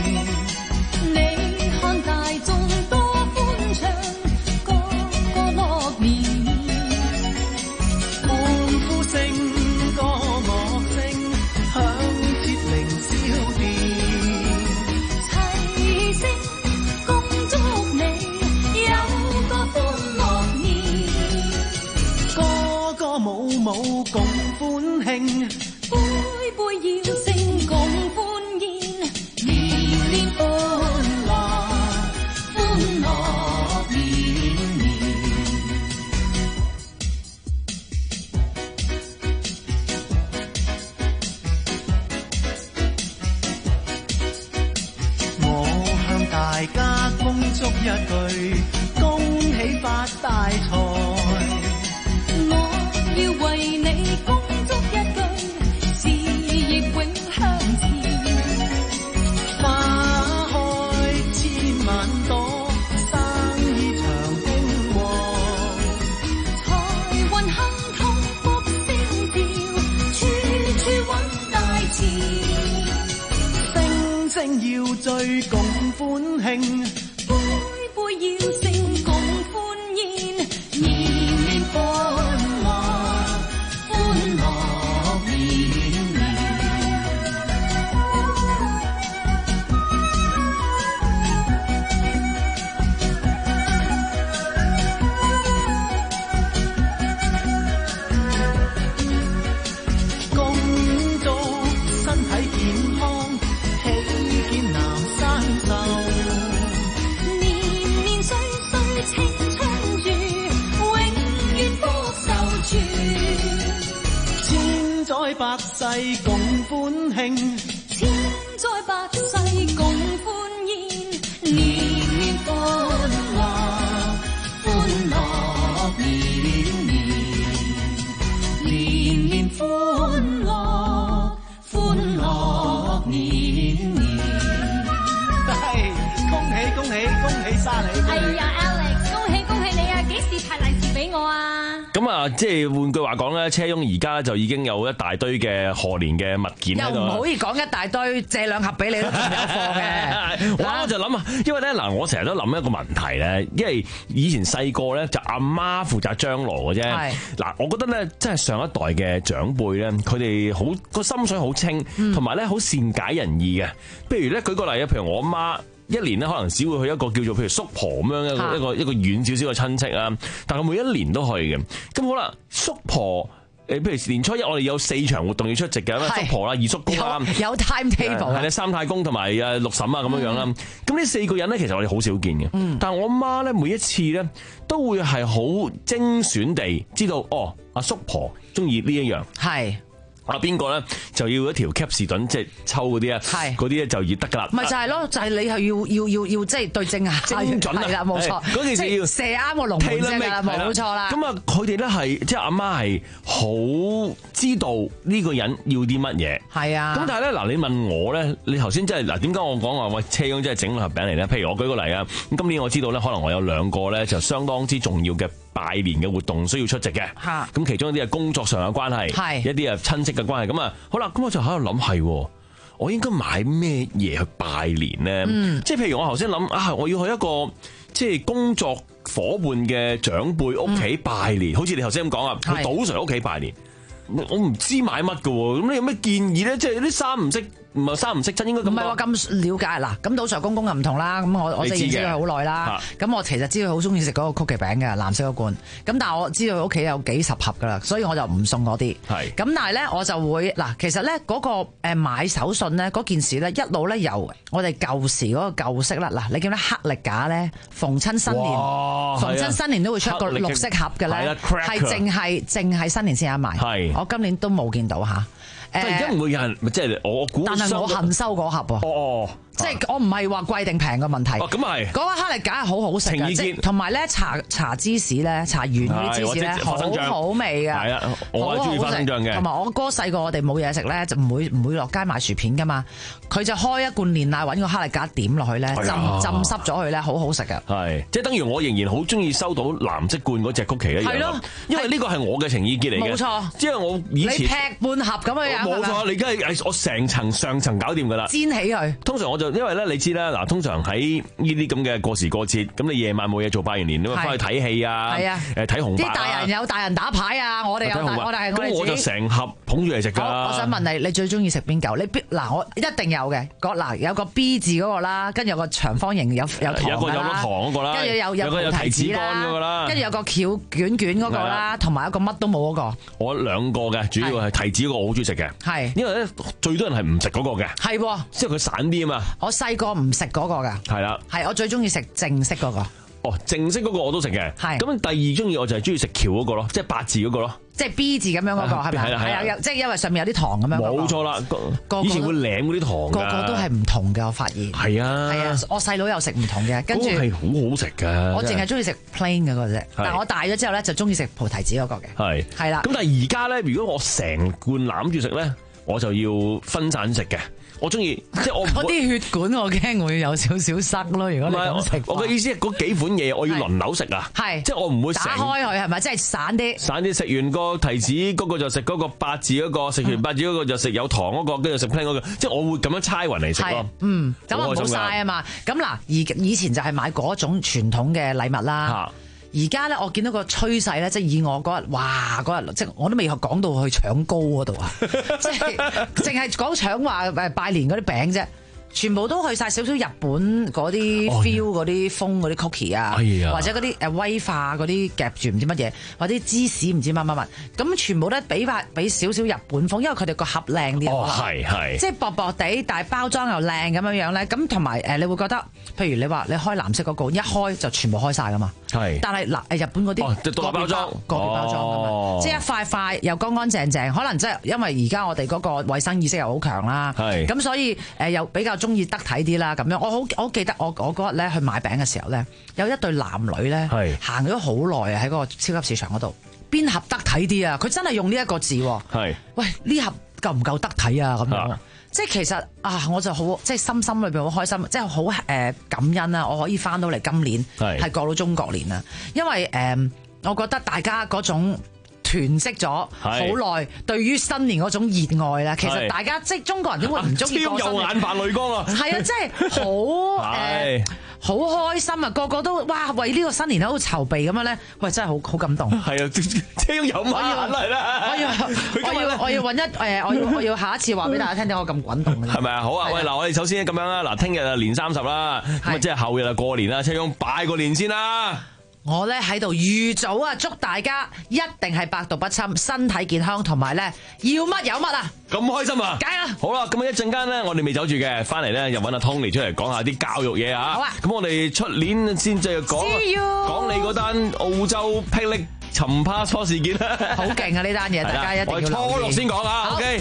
你看大眾多歡暢。舞共歡慶，杯杯要聲共歡宴，年年歡樂，歡樂年年。我向大家恭祝一句，恭喜發大財。要為你恭祝一句，事業永向前。花開千萬朵，生意長興旺。財運亨通福星照，處處揾大錢。聲聲要醉共歡慶，杯杯要聲共歡宴，年年歡。 共歡慶， 千載百世共歡宴，年年歡樂，歡樂年年，年年歡樂，歡樂年年。 係，恭喜恭喜恭喜沙你！ 哎呀 ，Alex， 恭喜恭喜你啊！幾時派利是俾我啊？ 咁啊，即係換句話講咧，車翁而家就已經有一大堆嘅賀年嘅物件喺度。 又唔可以講一大堆，借兩盒俾你都仲有貨嘅。 我就諗啊，因為咧嗱，我成日都諗一個問題咧，因為以前細個咧就阿媽負責張羅嘅啫。嗱，我覺得咧，即係上一代嘅長輩咧，佢哋好個心水好清，同埋咧好善解人意嘅。譬如咧，舉個例啊，譬如我阿媽。一年咧可能只會去一個叫做譬如叔婆咁樣一個一個一個遠少少嘅親戚啊，但係每一年都去嘅。咁好啦，叔婆誒，譬如年初一我哋有四場活動要出席嘅，叔婆啦、二叔公啦， 有 time table 係咧，三太公同埋誒六嬸啊咁樣樣啦。咁呢四個人咧，其實我哋好少見嘅。嗯、但係我媽咧每一次咧都會係好精選地知道，哦，阿叔婆中意呢一樣。係。啊邊個咧就要一條 cap 士頓，即係抽嗰啲啊，嗰啲咧就要得噶啦。 咪就係咯，就係、是、你係要要要要即係對症下精準係啦，冇錯。 嗰件事要射啱個龍門啫㗎啦，冇錯啦。 咁啊，佢哋咧係即係阿媽係好知道呢個人要啲乜嘢。係啊。咁但係咧嗱，你問我咧，你頭先即係嗱，點解我講話喂車翁真係整兩盒餅嚟咧？譬如我舉個例啊，咁今年我知道咧，可能我有兩個咧就相當之重要嘅拜年嘅活動需要出席嘅。嚇。咁其中一啲係工作上嘅關係，係一啲係親戚嘅關係。咁啊，好啦，咁我就喺度諗係，我應該買咩嘢去拜年咧？嗯、即係譬如我頭先諗啊，我要去一個即係工作夥伴嘅長輩屋企拜年，嗯、好似你頭先咁講啊，去賭 Sir 屋企拜年，我唔知買乜㗎喎，咁你有咩建議咧？即係啲三唔識。唔係三唔識七，應該咁。唔係話咁了解嗱，咁賭 Sir公公就唔同啦。咁我我認識佢好耐啦。咁我其實知道佢好中意食嗰個曲奇餅嘅藍色嗰罐。咁但係我知道佢屋企有幾十盒噶啦，所以我就唔送嗰啲。係。咁但係咧，我就會嗱，其實咧嗰個誒買手信咧嗰件事咧，一路咧由我哋舊時嗰個舊式啦。嗱，你見到黑力架咧，逢親新年，逢親新年都會出一個綠色盒嘅咧，係淨係淨係新年先有得賣。係。我今年都冇見到嚇。但而家唔會有人，即係我估。但係我恨收嗰盒喎。哦。即係我唔係話貴定平嘅問題。哦，咁係。嗰個黑力架係好好食嘅，即係同埋咧搽搽芝士咧，搽圓嗰啲芝士咧，好好味嘅。係啊，我係中意花生醬嘅。同埋我哥細個，我哋冇嘢食咧，就唔會唔會落街買薯片噶嘛。佢就開一罐煉奶，揾個黑力架點落去咧，浸浸濕咗佢咧，好好食嘅。係，即係等於我仍然好中意收到藍色罐嗰隻曲奇一樣。係咯，因為呢個係我嘅情意結嚟嘅。冇錯，即係我以前。你劈半盒咁嘅樣。冇錯，你而家係我成層上層搞掂㗎啦。煎起佢。通常我就因為咧，你知啦，嗱，通常喺呢啲咁嘅過時過節，咁你夜晚冇嘢做，拜完年咁啊，翻去睇戲啊，誒睇紅白。啲大人有大人打牌啊，我哋有大，我哋係我哋自己。咁我就成盒捧住嚟食㗎。我想問你，你最中意食邊嚿？你嗱，我一定有嘅。嗱，有個 B 字嗰個啦，跟住有個長方形有有糖㗎啦，有個有個糖嗰個啦，跟住有有個提子乾嗰個啦，跟住有個翹卷卷嗰個啦，同埋一個乜都冇嗰個。我兩個嘅，主要係提子嗰個我好中意食嘅，係因為咧最多人係唔食嗰個嘅，係喎，即係佢散啲啊嘛。我細個唔食嗰個㗎，係啦，係我最中意食正式嗰個。哦，正式嗰個我都食嘅，係咁第二中意我就係中意食橋嗰個咯，即係八字嗰個咯，即係 B 字咁樣嗰個係咪？係啦係啦，即係因為上面有啲糖咁樣。冇錯啦，以前會舐嗰啲糖，個個都係唔同嘅，我發現。係啊，係啊，我細佬又食唔同嘅，跟住係好好食㗎。我淨係中意食 plain 嗰個啫，但係我大咗之後咧就中意食菩提子嗰個嘅。係係啦，咁但係而家咧，如果我成罐攬住食咧，我就要分散食嘅。我中意，即係我嗰啲血管，我驚會有少少塞咯。如果你咁食，我嘅意思係嗰幾款嘢我要輪流食啊。係，即係我唔會打開佢係咪？即係散啲，散啲食完個提子嗰個就食嗰個八字嗰個，食完八字嗰個就食有糖嗰個，跟住食 plain 嗰個，即係我會咁樣猜勻嚟食咯。嗯，咁啊唔好嘥啊嘛。咁嗱，而以前就係買嗰種傳統嘅禮物啦。而家咧，我見到個趨勢咧，即係以我嗰日，哇嗰日，即係我都未講到去搶糕嗰度啊！即係淨係講搶話誒拜年嗰啲餅啫。 全部都去晒少少日本嗰啲 feel 嗰啲風嗰啲 cookie 啊， 哎、 或者嗰啲誒威化嗰啲夾住唔知乜嘢，或者芝士唔知乜乜乜，咁全部都俾翻俾少少日本風，因為佢哋個盒靚啲啊， 係係， 即係薄薄地，但係包裝又靚咁樣樣咧，咁同埋誒你會覺得，譬如你話你開藍色嗰、嗰個，一開就全部開晒噶嘛， 係， 但係嗱誒日本嗰啲、哦、 獨立包裝， 個別包裝噶嘛，哦、即係一塊塊又乾乾淨淨，可能即係因為而家我哋嗰個衛生意識又好強啦，係，咁所以誒又比較中意得體啲啦，咁樣我好我記得我我嗰日咧去買餅嘅時候咧，有一對男女咧行咗好耐啊喺嗰個超級市場嗰度，邊盒得體啲啊？佢真係用呢一個字，係，喂呢盒夠唔夠得體啊？咁樣，即係其實啊，我就好即係心心裏邊好開心，即係好誒感恩啦！我可以翻到嚟今年係過到中國年啦，因為誒、呃，我覺得大家嗰種囤積咗好耐，對於新年嗰種熱愛咧，其實大家即係中國人點會唔中意過新年？超有眼泛淚光啊！係啊，即係好誒，好開心啊！個個都哇為呢個新年喺度籌備咁樣咧，喂真係好好感動。係啊，超有眼淚啦！我要我要我要揾一誒，我要我要下一次話俾大家聽點解我咁滾動嘅。係咪啊？好啊！喂嗱，我哋首先咁樣啦，嗱，聽日啊年三十啦，咁啊即係後日啊過年啦，車公拜個年先啦。我咧喺度預早啊，祝大家一定係百毒不侵，身體健康，同埋咧要乜有乜啊！咁開心啊！梗啊！好啦，咁一陣間咧，我哋未走住嘅，翻嚟咧又揾阿 Tony 出嚟講下啲教育嘢啊！好啊！咁我哋出年先至講講你嗰單澳洲霹靂尋 passport 事件啦！好勁啊！呢單嘢，大家一定要留意。我哋初六先講啊 ！OK。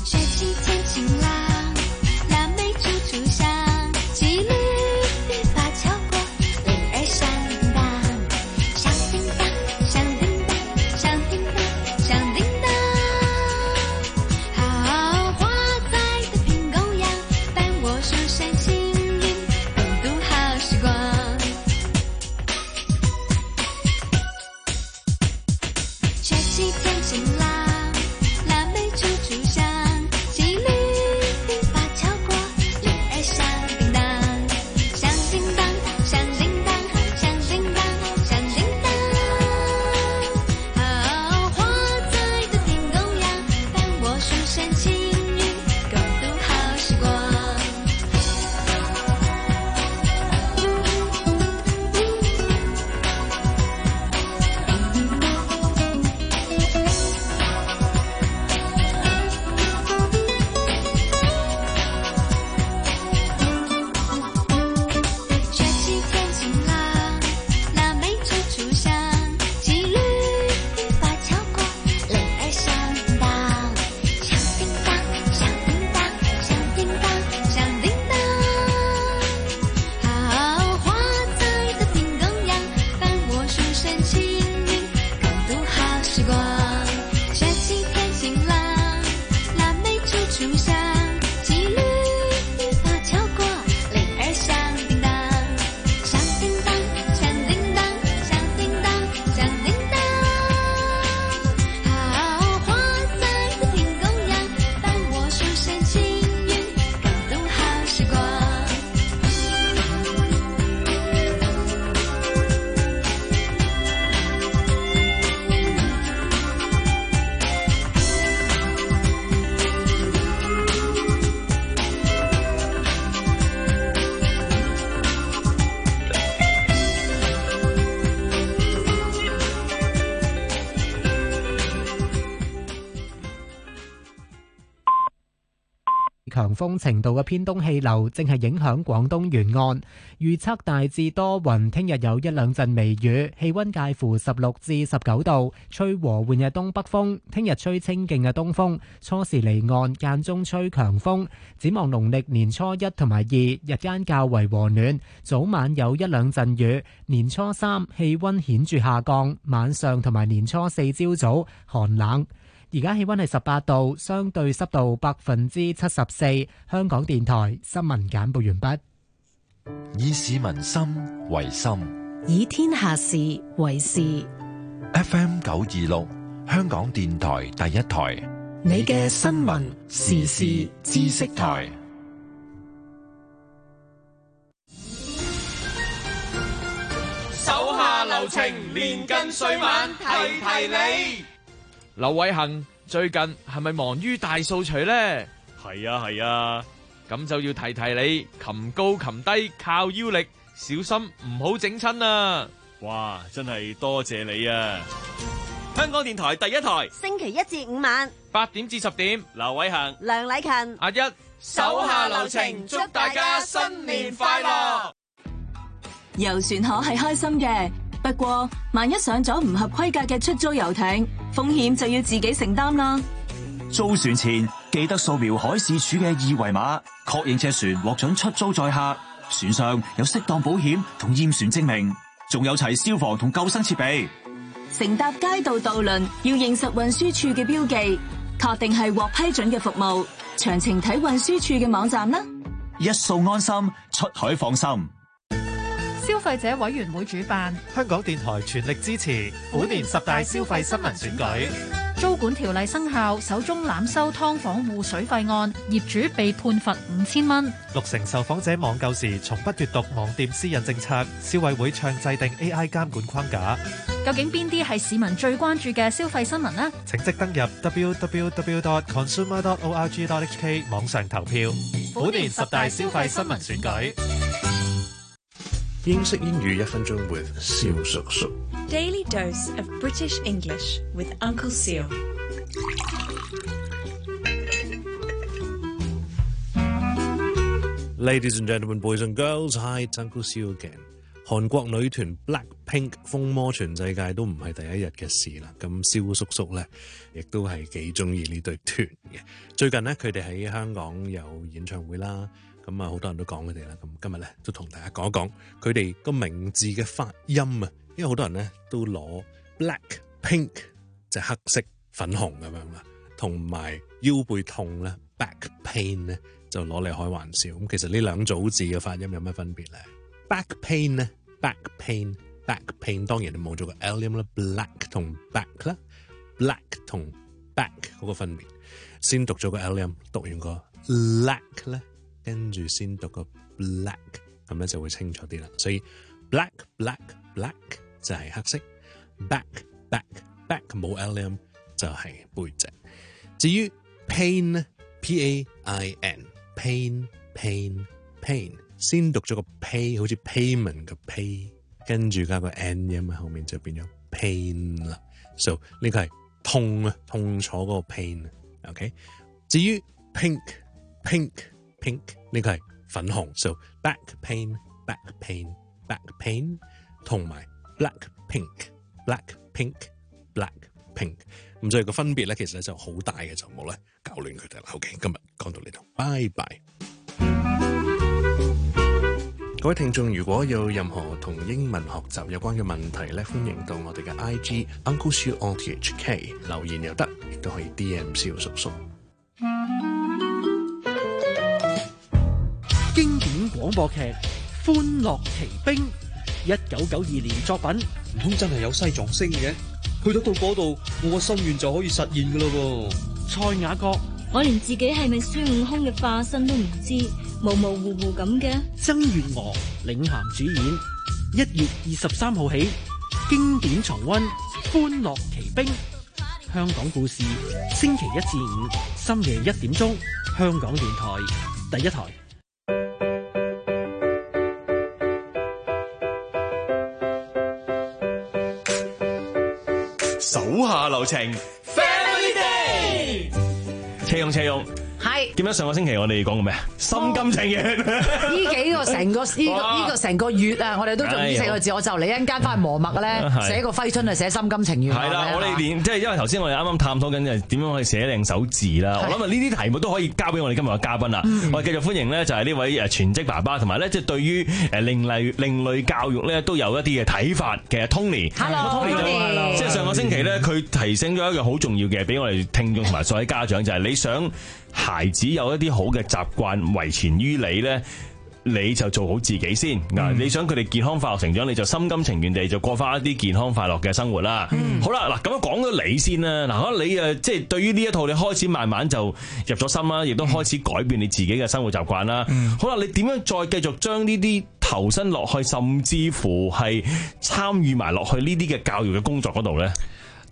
強風程度嘅偏東氣流正係影響廣東沿岸，預測大致多雲，聽日有一兩陣微雨，氣溫介乎十六至十九度，吹和緩嘅東北風，聽日吹清勁嘅東風，初時離岸，間中吹強風。展望農曆年初一同埋二，日間較為和暖，早晚有一兩陣雨。年初三氣溫顯著下降，晚上同埋年初四朝早寒冷。而家氣溫係十八度，相對濕度百分之七十四。香港電台新聞簡報完畢。 以市民心為心， 以天下事為事。 F M 九二六，香港電台第一台， 你嘅新聞時事知識台。 手下留情，年近歲晚提提你。 劉偉恒最近係咪忙於大掃除呢？ 係啊係啊， 咁就要提提你，擒高擒低靠腰力，小心唔好整親啊！ 哇，真係多謝你啊！香港電台第一台， 星期一至五晚八點至十點， 劉偉恒、 梁禮勤、 阿一， 手下留情，祝大家新年快樂。 遊船河係開心嘅，不過萬一上咗唔合規格嘅出租遊艇，風險就要自己承擔啦。 租船前記得掃描海事處嘅二維碼，確認隻船獲准出租載客，船上有適當保險同驗船證明，仲有齊消防同救生設備。 乘搭街道渡輪要認實運輸處嘅標記，確定係獲批准嘅服務。詳情睇運輸處嘅網站啦。 一掃安心，出海放心。 消費者委員會主辦， 香港電台全力支持本年十大消費新聞選舉。 租管條例生效，首宗濫收劏房戶水費案，業主被判罰五千蚊。 六成受訪者網購時從不閱讀網店私隱政策，消委會倡制定 A I 監管框架。 究竟邊啲係市民最關注嘅消費新聞呢？ 請即登入 w w w dot consumer dot org dot h k 網上投票。本年十大消費新聞選舉。 英式英語一分鐘 with 蕭叔叔。 Daily dose of British English with Uncle Seal. Ladies and gentlemen, boys and girls, hi, it's Uncle Seal again. 韓國女團 Blackpink 風魔全世界都唔係第一日嘅事啦。咁蕭叔叔咧，亦都係幾中意呢隊團嘅。最近咧，佢哋喺香港有演唱會啦。咁啊，好多人都講佢哋啦。咁今日咧都同大家講一講佢哋個名字嘅發音啊。因為好多人咧都攞 black pink 就黑色粉紅咁樣啦，同埋腰背痛咧 back pain 咧就攞嚟開玩笑。咁其實呢兩組字嘅發音有咩分別咧 ？back pain 咧 back pain back pain 當然你冇咗個 L 音啦 ，black 同 back 啦 ，black 同 back 嗰個分別。先讀咗個 L 音，讀完個 lack 咧，跟住先讀個 black， 咁咧就會清楚啲啦。所以 black black black 就係黑色 ，back back back 冇 L 音就係背脊。至於 pain 咧 ，P A I N pain pain pain， 先讀咗個 pay， 好似 payment 嘅 pay， 跟住加個 n 音啊，後面就變咗 pain 啦。So 呢個係痛啊，痛楚嗰個 pain。OK， 至於 pink pink pink 呢個係粉紅 ，so back pain back pain back pain 同埋 black pink black pink black pink， 咁所以個分別咧其實就好大嘅，就冇咧搞亂佢哋啦。OK， 今日講到呢度，拜拜。各位聽眾，如果有任何同英文學習有關嘅問題咧，歡迎到我哋嘅 I G Uncle Siu O T H K 留言又得，亦都可以 D M 蕭叔叔。 經典廣播劇《歡樂奇兵》，一九九二年作品，唔通真係有西藏星嘅？去得到嗰度，我個心願就可以實現噶咯喎！蔡雅閣， 我連自己係咪孫悟空嘅化身都唔知，模模糊糊咁嘅。 曾月娥領銜主演，一月二十三號起，經典重溫《歡樂奇兵》，香港故事，星期一至五深夜一點鐘，香港電台第一台。 手下留情 ，Family Day。車用車用， 係。 記唔記得上個星期我哋講過咩啊？心甘情願。呢幾個成個呢個呢個成個月啊，我哋都做呢四個字，我就嚟一陣間翻去磨墨咧，寫個揮春啊，寫心甘情願。 係啦，我哋連即係因為頭先我哋啱啱探討緊係點樣可以寫靚手字啦。我諗啊，呢啲題目都可以交俾我哋今日嘅嘉賓啦。我哋繼續歡迎咧，就係呢位誒全職爸爸，同埋咧即係對於誒另類另類教育咧都有一啲嘅睇法嘅 Tony。Hello，Tony。即係上個星期咧，佢提醒咗一樣好重要嘅，俾我哋聽眾同埋所有家長，就係你想孩子有一啲好嘅習慣遺傳於你咧，你就做好自己先。嗱、嗯，你想佢哋健康快樂成長，你就心甘情願地就過翻一啲健康快樂嘅生活啦。嗯、好啦，嗱咁樣講咗你先啦。嗱，可能你誒即係對於呢一套，你開始慢慢就入咗心啦，亦都開始改變你自己嘅生活習慣啦。嗯、好啦，你點樣再繼續將呢啲投身落去，甚至乎係參與埋落去呢啲嘅教育嘅工作嗰度咧？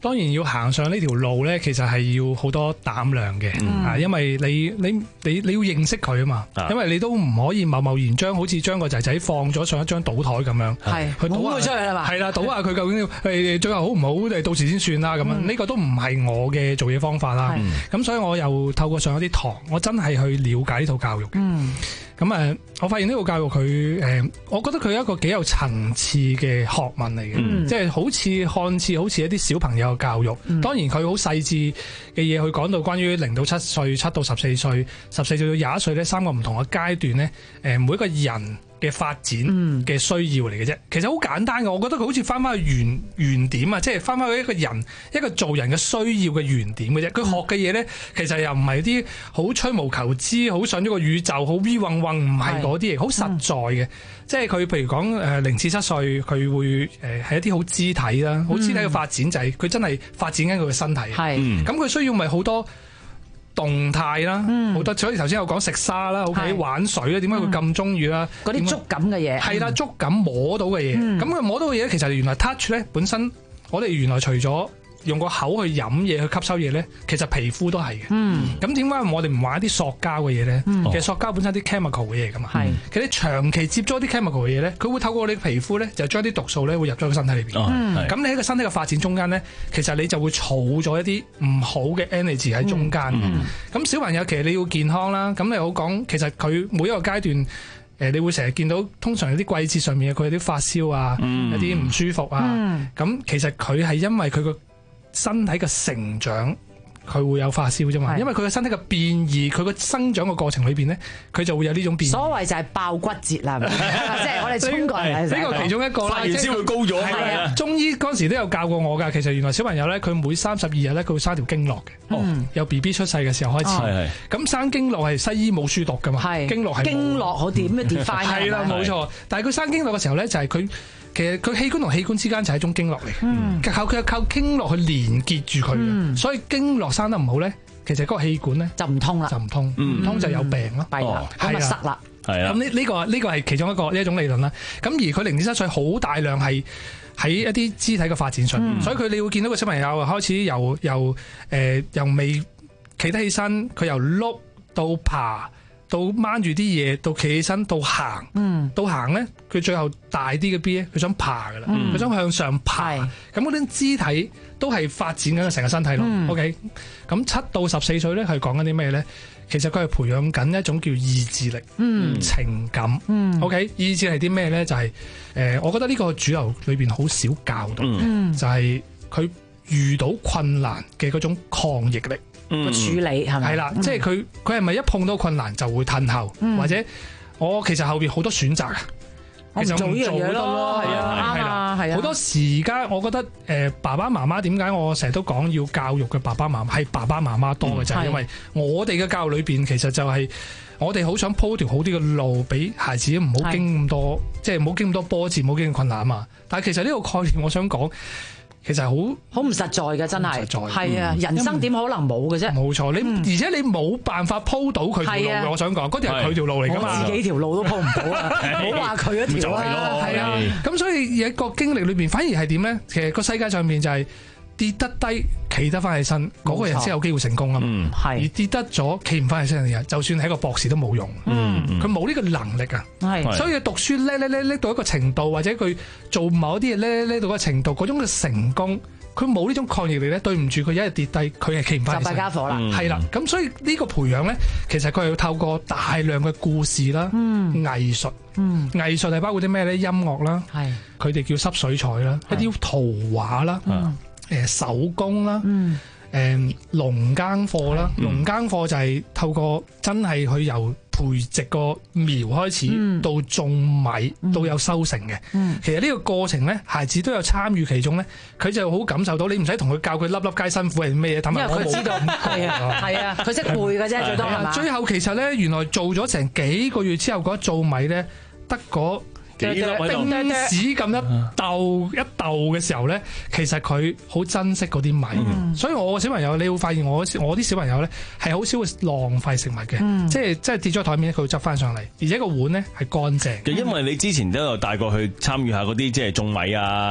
當然要行上呢條路咧，其實係要好多膽量嘅，啊、嗯，因為你你你你要認識佢啊嘛，啊因為你都唔可以貿貿然將好似將個仔仔放咗上一張賭台咁樣，係去賭佢出去係嘛，係啦，賭下佢究竟誒最後好唔好，誒到時先算啦咁樣，呢、嗯、個都唔係我嘅做嘢方法啦。咁、嗯、所以我又透過上一啲堂，我真係去了解呢套教育嘅。嗯咁誒，我發現呢個教育佢誒，我覺得佢係一個幾有層次嘅學問嚟嘅，嗯、即係好似看似好似一啲小朋友嘅教育。嗯、當然佢好細緻嘅嘢，去講到關於零到七歲、七到十四歲、十四歲到廿一歲呢三個唔同嘅階段呢，誒每一個人嘅發展嘅需要嚟嘅啫，其實好簡單嘅。我覺得佢好似翻翻去原原點啊，即係翻翻去一個人一個做人嘅需要嘅原點嘅啫。佢學嘅嘢咧，其實又唔係啲好吹毛求疵、好上咗個宇宙、好 V 嗡嗡，唔係嗰啲嘢，好實在嘅。嗯、即係佢譬如講誒零至七歲，佢會誒係一啲好肢體啦，好肢體嘅發展就係佢真係發展緊佢嘅身體。係咁佢需要咪好多動態啦，好多，所以頭先有講食沙啦，OK，玩水啦，點解佢咁中意啦？ 嗰啲觸感嘅嘢係啦，觸感摸到嘅嘢，咁佢摸到嘅嘢其實原來 touch 咧本身，我哋原來除咗用個口去飲嘢去吸收嘢咧，其實皮膚都係嘅。咁點解我哋唔玩一啲塑膠嘅嘢咧？其實塑膠本身啲 chemical 嘅嘢噶嘛，其實你長期接觸啲 chemical 嘅嘢咧，佢會透過你嘅皮膚咧，就將啲毒素咧會入咗個身體裏邊。咁你喺個身體嘅發展中間咧，其實你就會儲咗一啲唔好嘅 energy 喺中間。咁小朋友其實你要健康啦，咁你好講，其實佢每一個階段。誒，你會成日見到，通常有啲季節上面佢有啲發燒啊，有啲唔舒服啊，咁、嗯、其實佢係因為佢個身體嘅成長。佢會有發燒啫嘛，因為佢個身體嘅變異，佢個生長嘅過程裏邊咧，佢就會有呢種變異。 所謂就係爆骨折啦，即係我哋中國人呢個其中一個啦， 發炎先會高咗。係啊，中醫嗰陣時都有教過我㗎。其實原來小朋友咧，佢每三十二日咧，佢會生條經絡嘅。嗯，由 B B 出世嘅時候開始。係咁生經絡係西醫冇書讀㗎嘛？係經絡係經絡好點嘅 define？ 係啦，冇錯。但係佢生經絡嘅時候咧，就係佢。其實佢器官同器官之間就係一種經絡嚟嘅，嗯、靠佢靠經絡去連結住佢嘅，嗯、所以經絡生得唔好咧，其實嗰個氣管咧就唔通啦， 就唔通，唔、嗯、通就有病咯， 係啦，咁咪塞啦， 係啊。咁呢呢個呢、呢個係其中一個呢一種理論啦。咁而佢零至七歲好大量係喺一啲肢體嘅發展上，嗯、所以佢你會見到個小朋友開始由由誒由未企得起身，佢由碌到爬。到掹住啲嘢，到企起身，到行，嗯、到行咧，佢最後大啲嘅 B 咧，佢想爬噶啦，佢、嗯、想向上爬。咁嗰啲肢體都係發展緊成個身體咯。嗯、OK，咁七到十四歲咧係講緊啲咩咧？其實佢係培養緊一種叫意志力、嗯、情感。嗯、OK，意志係啲咩咧？就係、是、誒，我覺得呢個主流裏邊好少教到，嗯、就係佢遇到困難嘅嗰種抗逆力。個、 嗯、處理係咪？係啦， 嗯、即係佢佢係咪一碰到困難就會褪後，嗯、或者我其實後邊好多選擇啊，其實唔做呢樣嘢咯，係啊，係啦，係啊，好多時間我覺得誒、呃、爸爸媽媽點解我成日都講要教育嘅爸爸媽媽係爸爸媽媽多嘅，就係因為我哋嘅教育裏邊其實就係我哋好想鋪條好啲嘅路俾孩子，唔好經咁多，即係唔好經咁多波折，唔好經咁困難啊嘛。但係其實呢個概念我想講。其實好好唔實在嘅，真係係啊！人生點可能冇嘅啫？ 冇錯，你而且你冇辦法鋪到佢條路嘅。我想講，嗰條係佢條路嚟㗎嘛。 我自己條路都鋪唔到啊！唔好話佢一條啊！ 係啊，咁所以一個經歷裏邊，反而係點咧？其實個世界上面就係跌得低，企得翻起身，嗰個人先有機會成功啊嘛。而跌得咗，企唔翻起身嘅人，就算係一個博士都冇用。佢冇呢個能力啊。係，所以佢讀書叻叻叻叻到一個程度，或者佢做某啲嘢叻叻到一個程度，嗰種嘅成功，佢冇呢種抗逆力咧，對唔住佢一日跌低，佢係企唔翻起身。就弊傢伙啦。係啦，咁所以呢個培養咧，其實佢係要透過大量嘅故事啦、藝術、藝術係包括啲咩咧？音樂啦，係佢哋叫濕水彩啦，一啲圖畫啦。誒手工啦，誒農耕課啦，農耕課就係透過真係去由培植個苗開始，嗯、到種米，嗯、到有收成嘅。嗯、其實呢個過程咧，孩子都有參與其中咧，佢就好感受到。你唔使同佢教佢粒粒皆辛苦係咩嘢，因為佢知道，係啊，係啊，佢識背嘅啫，最多係嘛？最後其實咧，原來做咗成幾個月之後，嗰一造米咧，得嗰冰屎咁一竇一竇嘅時候咧，其實佢好珍惜嗰啲米嘅，嗯、所以我嘅小朋友，你會發現我我啲小朋友咧係好少會浪費食物嘅，嗯、即係即係跌咗台面佢會執翻上嚟，而且個碗咧係乾淨。 因為你之前都有帶過去參與下嗰啲即係種米啊。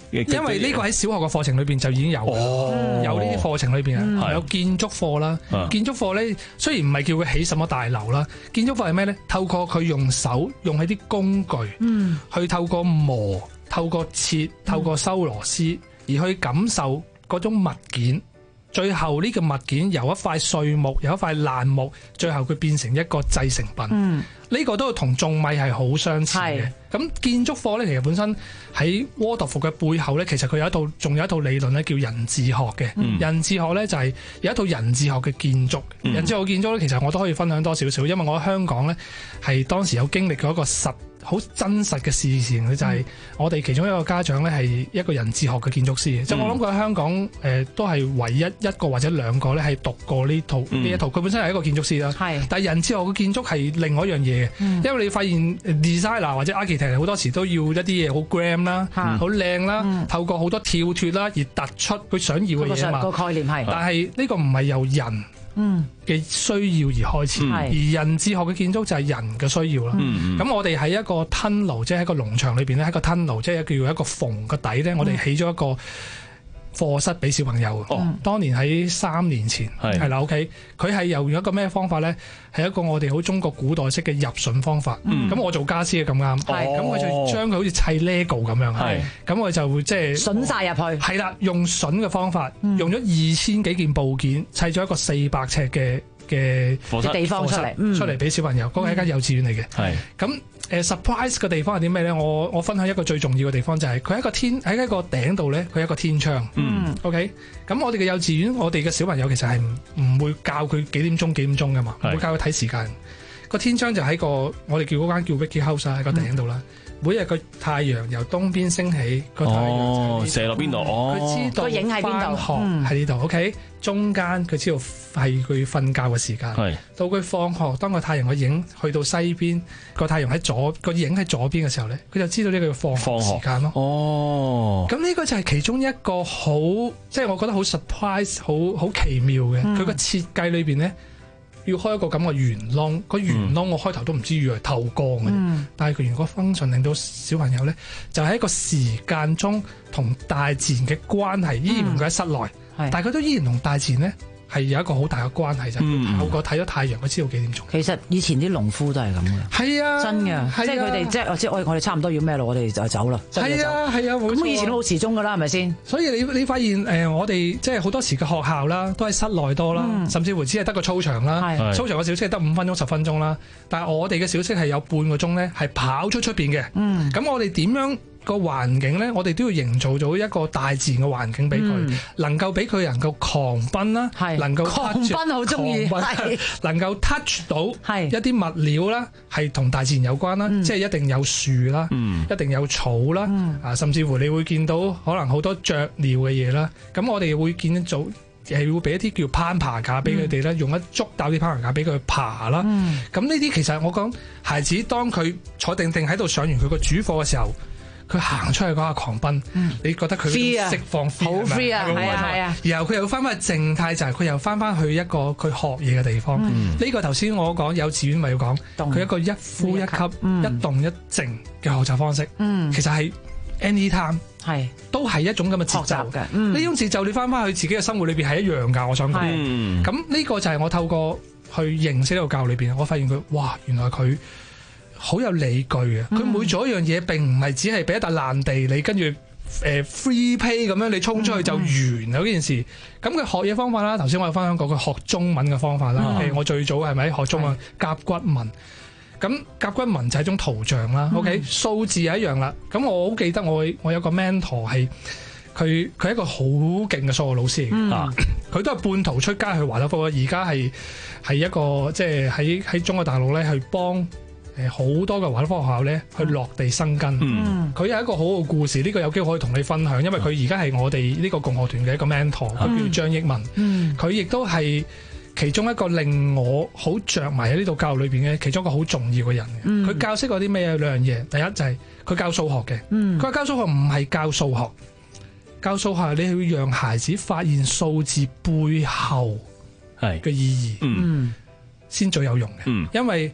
因為呢個喺小學嘅課程裏邊就已經有，哦、有呢啲課程裏邊啊，嗯、有建築課啦。嗯、建築課咧雖然唔係叫佢起什麼大樓啦，建築課係咩咧？透過佢用手用喺啲工具，嗯、去透過磨、透過切、透過收螺絲，嗯、而去感受嗰種物件。最後呢個物件由一塊碎木，由一塊爛木，最後佢變成一個製成品。嗯，呢個都同種米係好相似嘅。咁建築課咧，其實本身喺沃特福嘅背後咧，其實佢有一套，仲有一套理論咧，叫人智學嘅。嗯、人智學咧就係有一套人智學嘅建築。嗯、人智學建築咧，其實我都可以分享多少少，因為我喺香港咧係當時有經歷過一個實好真實嘅事情咧，就係我哋其中一個家長咧係一個人智學嘅建築師。即係、嗯、我諗佢喺香港誒、呃、都係唯一一個或者兩個咧係讀過呢套呢、嗯、一套。佢本身係一個建築師啦，是但係人智學嘅建築係另外一樣嘢嘅，嗯、因為你發現 designer 或者 architect 好多時都要一啲嘢好 grand 啦、好靚啦，嗯、透過好多跳脫啦而突出佢想要嘅嘢嘛。個概念係，但係呢個唔係由人嘅需要而開始，嗯、而人智學嘅建築就係人嘅需要啦。咁、嗯、我哋喺一個 tunnel，即係喺個農場裏邊咧，喺個 tunnel，即係叫一個縫個底咧，我哋起咗一個課室俾小朋友。哦，當年喺三年前係啦 ，OK，佢係又用一個咩方法咧？係一個我哋好中國古代式嘅入榫方法。咁、嗯、我做家私嘅咁啱，咁我就將佢好似砌 Lego 咁樣，係咁我就會即係榫晒入去。係啦，用榫嘅方法，嗯、用咗二千幾件部件砌咗一個四百尺嘅嘅地方出嚟，嗯、 出嚟俾小朋友。嗰個係一間幼稚園嚟嘅。係咁誒 surprise 嘅地方係啲咩咧？我我分享一個最重要嘅地方就係佢喺個天喺一個頂度咧，佢一個天窗。嗯，OK。咁我哋嘅幼稚園，我哋嘅小朋友其實係唔唔會教佢幾點鐘幾點鐘噶嘛，唔會教佢睇時間。個天窗就喺個我哋叫嗰間叫 Vicky House 喺個頂度啦。嗯、每日個太陽由東邊升起，個太陽射落邊度？哦， 佢知道個影喺邊度？ 喺呢度。OK，中間佢知道係佢瞓覺嘅時間。係到佢放學，當個太陽個影去到西邊，個太陽喺左個影喺左邊嘅時候咧，佢就知道呢個要放學時間咯。哦，咁呢個就係其中一個好，即係我覺得好 surprise， 好好奇妙嘅。佢個設計裏邊咧。要開一個咁嘅圓窿，個圓窿我開頭都唔知以為透光嘅，嗯、但係佢如果 function 令到小朋友咧，就喺一個時間中同大自然嘅關係，依然唔佢喺室內，嗯、但係佢都依然同大自然咧係有一個好大嘅關係，就係透過睇咗太陽，佢知道幾點鐘。 其實以前啲農夫都係咁嘅， 係啊， 真嘅，即係佢哋即係即係我我哋差唔多要咩咯，我哋就走啦。 係啊係啊，咁以前都好時鐘㗎啦，係咪先？ 所以你你發現誒，我哋即係好多時嘅學校啦，都喺室內多啦，嗯、甚至乎只係得個操場啦，是操場嘅小息係得五分鐘十分鐘啦，但係我哋嘅小息係有半個鐘咧，係跑出出邊嘅。嗯，咁我哋點樣？個環境咧，我哋都要營造咗一個大自然嘅環境俾佢，嗯、能夠俾佢能夠狂奔啦，是能夠狂奔好中意， 能夠 touch 到一啲物料啦，係同大自然有關啦，嗯、即係一定有樹啦，嗯、一定有草啦，嗯、啊，甚至乎你會見到可能好多雀鳥嘅嘢啦，咁我哋會見到早係會俾一啲叫攀爬架俾佢哋咧，嗯、用一竹搭啲攀爬架俾佢爬啦，咁呢啲其實我講孩子當佢坐定定喺度上完佢個主課嘅時候。佢行出去嗰下狂奔，嗯、你覺得佢釋放 free 好 free 啊，係啊係啊， 然後佢又翻返去靜態，就係佢又翻返去一個佢學嘢嘅地方。呢、嗯、個頭先我講幼稚園咪要講，佢動一個一呼一吸、嗯、一動一靜嘅學習方式。嗯、其實係 anytime 係都係一種咁嘅節奏嘅。呢、嗯、種節奏你翻返去自己嘅生活裏邊係一樣㗎。我想講，咁呢、嗯、個就係我透過去認識呢個教裏邊，我發現佢哇，原來佢。好有理據嘅，佢每做一樣嘢並唔係只係俾一笪爛地你跟住誒 free pay 咁樣你衝出去就完嗰件事。咁佢、嗯、學嘢方法啦，頭先我有分享過佢學中文嘅方法啦。譬如、嗯、我最早係咪學中文甲骨文？咁甲骨文就係一種圖像啦。嗯、OK， 數字又一樣啦。咁我好記得我我有個 mentor 係佢佢係一個好勁嘅數學老師嚟嘅啊！佢都係半途出家去華德福，而家係係一個即係喺喺中國大陸咧去幫。誒好多嘅華德福學校咧，去落地生根。佢有、嗯、一個好好嘅故事，呢、呢個有機會可以同你分享，因為佢而家係我哋呢個共學團嘅一個 mentor，佢、嗯、叫張益文。佢亦都係其中一個令我好着迷喺呢度教育裏邊嘅其中一個好重要嘅人。佢、嗯、教識我啲咩兩樣嘢？第一就係佢教數學嘅。佢話、嗯、教數學唔係教數學，教數學你要讓孩子發現數字背後嘅意義，先、嗯、最有用嘅。嗯、因為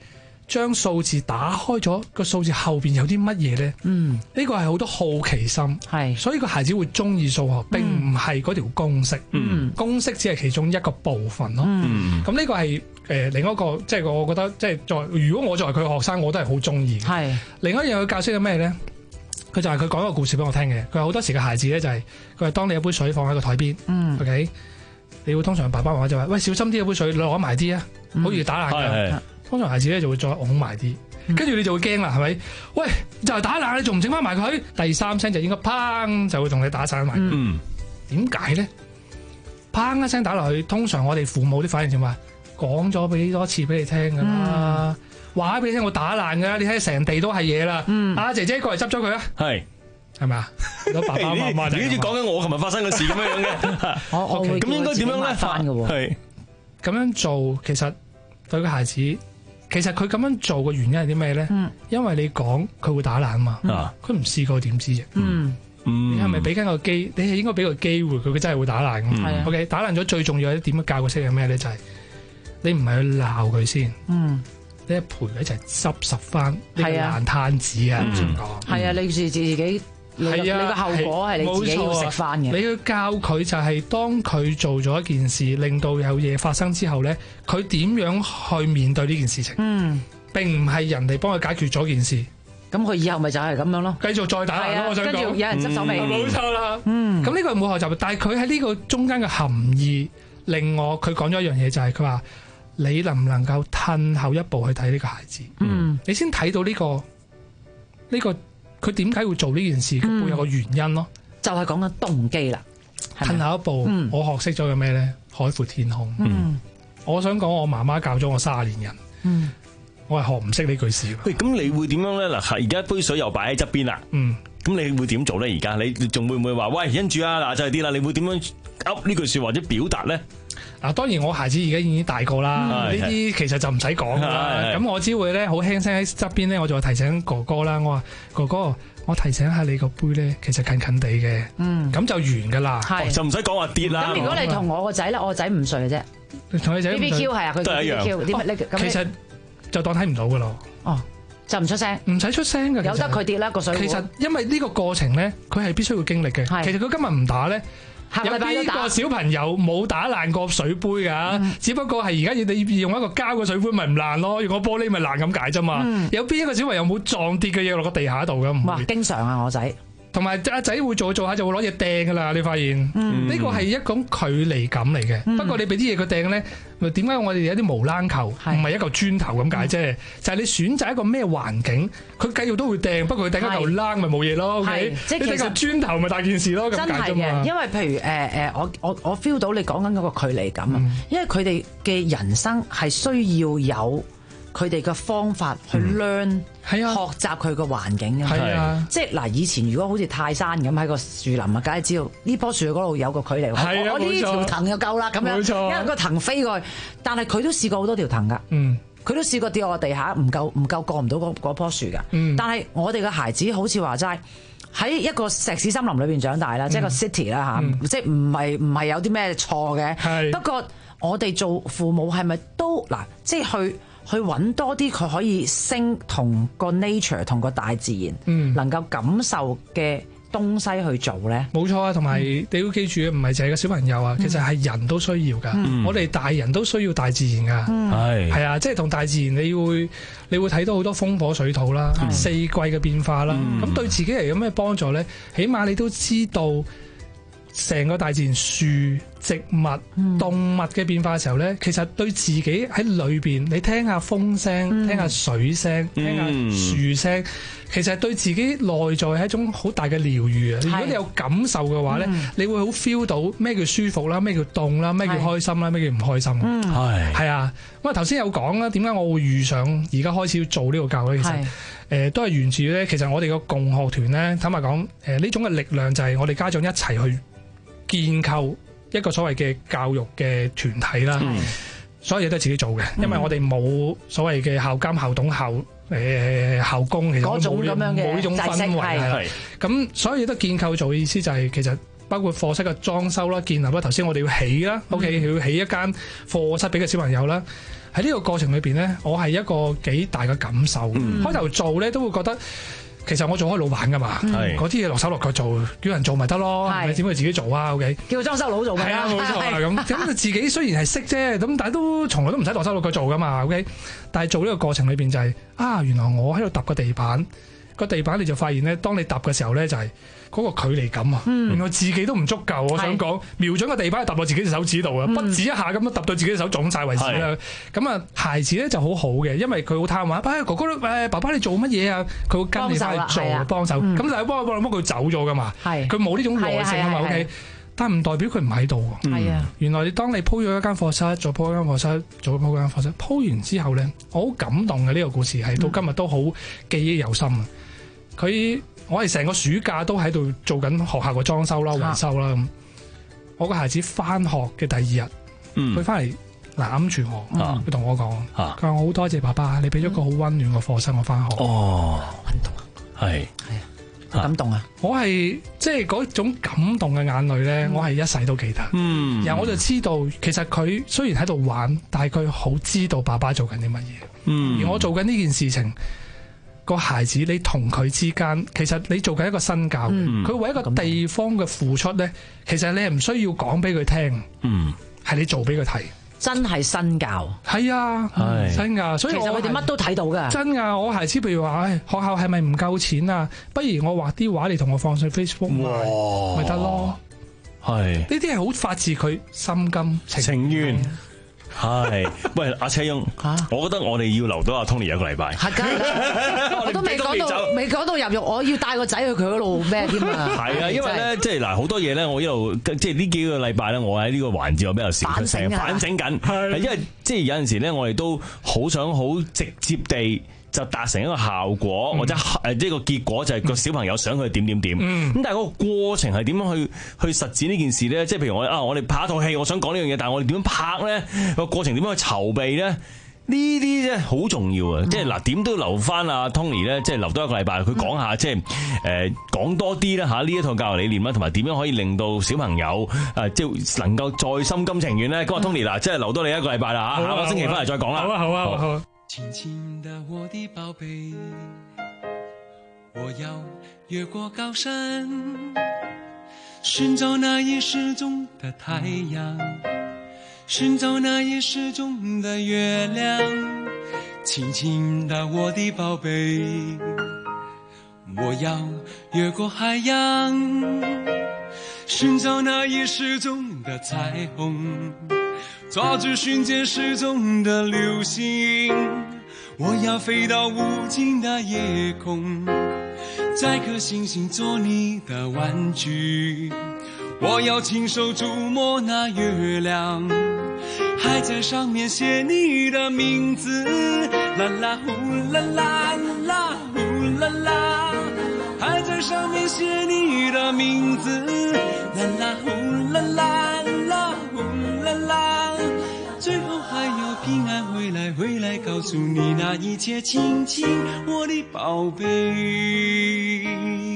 將數字打開咗，個數字後邊有啲乜嘢咧？嗯，呢個係好多好奇心，係，所以個孩子會中意數學，並唔係嗰條公式，嗯，公式只係其中一個部分咯。嗯，咁呢個係誒另一個，即係我覺得即係作為，如果我作為佢學生，我都係好中意。係，另一樣佢教識咗咩咧？佢就係佢講一個故事俾我聽嘅。佢好多時嘅孩子咧就係佢係當你有杯水放喺個台邊，嗯 ，OK， 你會通常爸爸媽媽就話：喂，小心啲，有杯水攞埋啲啊，好容易打爛㗎。通常孩子咧就會再拱埋啲，跟住你就會驚啦，係咪？喂，就係打爛，你仲唔整翻埋佢？第三聲就應該砰，就會同你打散埋。嗯，點解咧？砰一聲打落去，通常我哋父母啲反應就話：講咗俾多次俾你聽噶啦，話俾你聽我打爛噶，你睇成地都係嘢啦。嗯，阿姐姐過嚟執咗佢啊。係，係咪啊？爸爸媽媽， 你好似講緊我琴日發生嘅事咁樣樣嘅。我我會咁應該點樣咧？翻嘅喎。係咁樣做，其實對個孩子。其實佢咁樣做嘅原因係啲咩咧？嗯，因為你講佢會打爛啊嘛，佢唔試過點知啫？嗯，你係咪俾緊個機？你係應該俾個機會佢，佢真係會打爛嘅。係啊 ，OK， 打爛咗最重要係點樣教佢識係咩咧？就係、是、你唔係去鬧佢先，嗯，你係陪佢一齊執拾翻呢個爛攤子啊！咁講係啊，你自自己。係啊，你個後果係你自己要食翻嘅。你要教佢就係當佢做咗一件事，令到有嘢發生之後咧，佢點樣去面對呢件事情？嗯，並唔係人哋幫佢解決咗件事，咁佢以後咪就係咁樣咯，繼續再打爛咯。我想講，跟住有人執手尾，冇錯啦。嗯，咁呢個係冇學習，但係佢喺呢個中間嘅含義，令我佢講咗一樣嘢，就係佢話你能唔能夠褪後一步去睇呢個孩子？嗯，你先睇到呢個呢個。佢點解會做呢件事？佢會有個原因咯，就係講緊動機啦。褪後一步，嗯、我學識咗嘅咩咧？海闊天空。嗯，我想講，我媽媽教咗我三十年人。嗯，我係學唔識呢句詩。 喂，咁你會點樣咧？嗱，而家杯水又擺喺側邊啦。嗯，咁你會點做咧？而家你仲會唔會話喂，忍住啊？嗱，就係啲啦。你會點樣噏呢句說話或者表達咧？ 嗱，當然我孩子而家已經大個啦，呢啲、嗯、其實就唔使講啦。咁我只會咧好輕聲喺側邊咧，我就會提醒哥哥啦。我話哥哥，我提醒下你個杯咧，其實近近地嘅。嗯，咁就完噶啦，就唔使講話跌啦。咁如果你同我個仔咧，我個仔五歲嘅啫，同你仔 B B Q 係啊，佢都係一樣。啲其實就當睇唔到噶咯。哦，就唔出聲，唔使出聲嘅，由得佢跌啦個水壺。其實因為呢個過程咧，佢係必須要經歷嘅。其實佢今日唔打咧。有邊個小朋友冇打爛過水杯噶？嗯、只不過係而家你用一個膠嘅水杯咪唔爛咯，用個玻璃咪爛咁解啫嘛。嗯、有邊一個小朋友冇撞跌嘅嘢落個地下度噶？唔會。哇，經常啊，我仔。同埋阿仔會做做下就會攞嘢掟噶啦，你發現？呢個係一種距離感嚟嘅。嗯、不過你俾啲嘢佢掟咧，點解我哋有啲毛冷球，唔係一嚿磚頭咁解啫？嗯、就係你選擇一個咩環境，佢繼續都會掟，不過佢掟一嚿冷咪冇嘢咯。OK，即係其實磚頭咪大件事咯，咁解啫嘛。因為譬如誒誒、呃，我我我 feel 到你講緊嗰個距離感啊，嗯、因為佢哋嘅人生係需要有。佢哋嘅方法去 learn，係啊，學習佢個環境嘅，係啊，即係嗱，以前如果好似泰山咁喺個樹林啊，梗係知道呢棵樹嗰度有個距離，係啊，我呢條藤就夠啦，咁樣，冇錯，因為個藤飛過去，但係佢都試過好多條藤㗎，嗯，佢都試過跌落地下，唔夠唔夠過唔到嗰嗰棵樹㗎，嗯，但係我哋嘅孩子好似話齋喺一個石屎森林裏邊長大啦，即係個 city 啦嚇，即係唔係唔係有啲咩錯嘅，係，不過我哋做父母係咪都嗱，即係去。去揾多啲佢可以升同個 nature 同個大自然，嗯，能夠感受嘅東西去做咧，冇錯啊！同埋你要記住，唔係淨係個小朋友啊，其實係人都需要噶，嗯、我哋大人都需要大自然噶，係係、嗯、啊，即係同大自然你會你會睇到好多風火水土啦，嗯、四季嘅變化啦，咁、嗯、對自己嚟有咩幫助咧？起碼你都知道。成個大自然樹、植物、嗯、動物嘅變化嘅時候咧，其實對自己喺裏邊，你聽下風聲、嗯、聽下水聲、嗯、聽下樹聲，其實對自己內在係一種好大嘅療愈啊！是如果你有感受嘅話咧，嗯、你會好 feel 到咩叫舒服啦，咩叫凍啦，咩叫開心啦，咩是叫唔開心。係係、嗯、啊！咁啊頭先有講啦，點解我會遇上而家開始要做呢個教育？其實誒是、呃、都係源自咧，其實我哋個共學團咧，坦白講，誒呢種嘅力量就係我哋家長一齊去。建構一個所謂嘅教育嘅團體啦，嗯、所有嘢都係自己做嘅，嗯、因為我哋冇所謂嘅校監、校董、校誒校工，其實冇冇呢種氛圍係。咁所有嘢都建構做嘅意思就係、是、其實包括課室嘅裝修啦、建立啦。頭先我哋要起啦、嗯、，OK 要起一間課室俾個小朋友啦。 喺呢個過程裏邊咧，我係一個幾大嘅感受。嗯、開頭做咧都會覺得。其實我做開老闆噶嘛，嗰啲嘢落手落腳做，叫人做咪得咯，係咪點會自己做啊 ？OK， 叫裝修佬做咪啦， 係啊，冇錯啊，咁咁自己雖然係識啫，咁但係都從來都唔使落手落腳做噶嘛 ，OK。但係做呢個過程裏邊就係、是、啊，原來我喺度揼個地板，個地板你就發現咧，當你揼嘅時候咧就係、是。嗰個距離感啊，嗯、原來自己都唔足夠。我想講，瞄準個地板係揼到自己隻手指度啊，不止一下咁樣揼到自己隻手腫晒為止啦。咁啊，孩子咧就好好嘅，因為佢好貪玩。哎，哥哥，誒，爸爸你做乜嘢啊？佢會跟你翻去做幫手。咁但係幫幫幫佢走咗噶嘛？佢冇呢種耐性啊嘛。OK，但係唔代表佢唔喺度。係啊，原來你當你鋪咗一間課室，再鋪一間課室，再鋪一間課室，鋪完之後咧，我好感動嘅呢個故事係到今日都好記憶猶新啊！佢。我係成個暑假都喺度做緊學校個裝修啦、維修啦咁。啊、我個孩子翻學嘅第二日，佢翻嚟攬住我，佢同、啊、我講：佢話、啊、我好多謝爸爸，你俾咗個好溫暖嘅課室我翻學。哦，感動啊！係係啊，好感動啊！我係即係嗰種感動嘅眼淚咧，嗯、我係一世都記得。嗯，然後我就知道，其實佢雖然喺度玩，但係佢好知道爸爸做緊啲乜嘢。嗯，而我做緊呢件事情。個孩子，你同佢之間，其實你做緊一個身教，佢、嗯、為一個地方嘅付出咧，其實你係唔需要講俾佢聽，嗯，係你做俾佢睇， 真係身教，係啊， 係真噶，所以其實佢哋乜都睇到噶， 真噶。我孩子譬如話，唉，學校係咪唔夠錢啊？不如我畫啲畫，你同我放上 Facebook 咪得咯，係呢啲係好發自佢心甘情願。 係，喂，阿車翁，我覺得我哋要留到阿 Tony 一個禮拜。係我都未講到，未講到入獄，我要帶個仔去佢嗰度咩添啊？係啊， 因為咧，即係嗱，好多嘢咧，我一路即係呢幾個禮拜咧，我喺呢個環節我比較少出聲，反省緊。係，因為即係有陣時咧，我哋都好想好直接地。就達成一個效果，嗯、或者誒呢個結果就係個小朋友想去點點點。咁、嗯、但係嗰個過程係點樣去去實踐呢件事咧？即係譬如我啊，我哋拍一套戲，我想講呢樣嘢，但係我哋點樣拍咧？個過程點樣去籌備咧？呢啲咧好重要啊！嗯、即係嗱，點都留翻阿 Tony 咧，即係留多一個禮拜，佢講下、嗯、即係誒講多啲啦嚇呢一套教育理念啦，同埋點樣可以令到小朋友誒即係能夠再心甘情願咧？咁啊 Tony 嗱，即係留多你一個禮拜啦嚇，下個星期翻嚟再講啦。好啊，好啊，好啊。好輕輕的我的寶貝，我要越過高山，尋找那已失蹤的太陽，尋找那已失蹤的月亮。輕輕的我的寶貝，我要越過海洋，尋找那已失蹤的彩虹，抓住瞬間失蹤的流星，我要飛到無盡的夜空，摘顆星星做你的玩具，我要親手觸摸那月亮，還在上面寫你的名字，啦啦呼啦啦啦呼啦啦，還在上面寫你的名字，啦啦呼啦啦啦呼啦啦，最後還要平安回來，回來告訴你那一切，親親我的寶貝。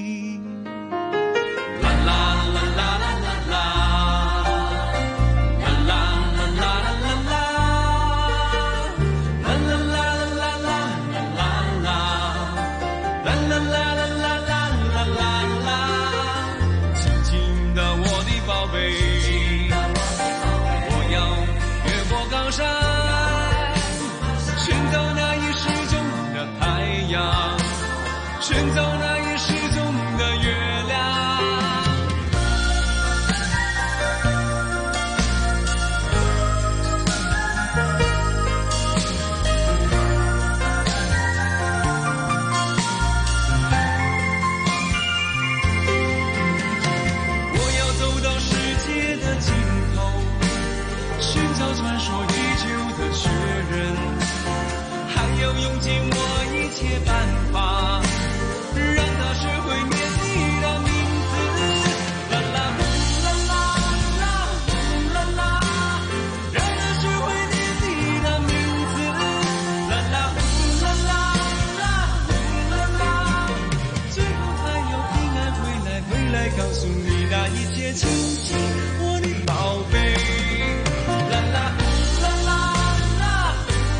尋找那已失蹤的月亮。我要走到世界的盡頭，尋找傳說已久的雪人，還要用盡我一切辦法，學會念你的名字，啦啦呼啦啦啦呼啦啦，讓他學會念你的名字，啦啦呼啦啦啦呼啦啦，最後還要平安回來，回來告訴你那一切，親親我的寶貝，啦啦呼啦啦啦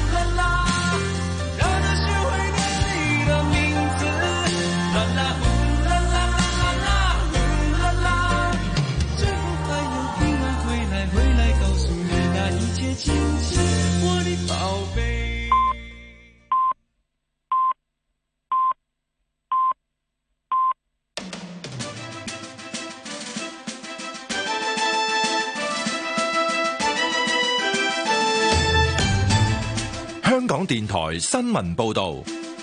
電台新聞報道。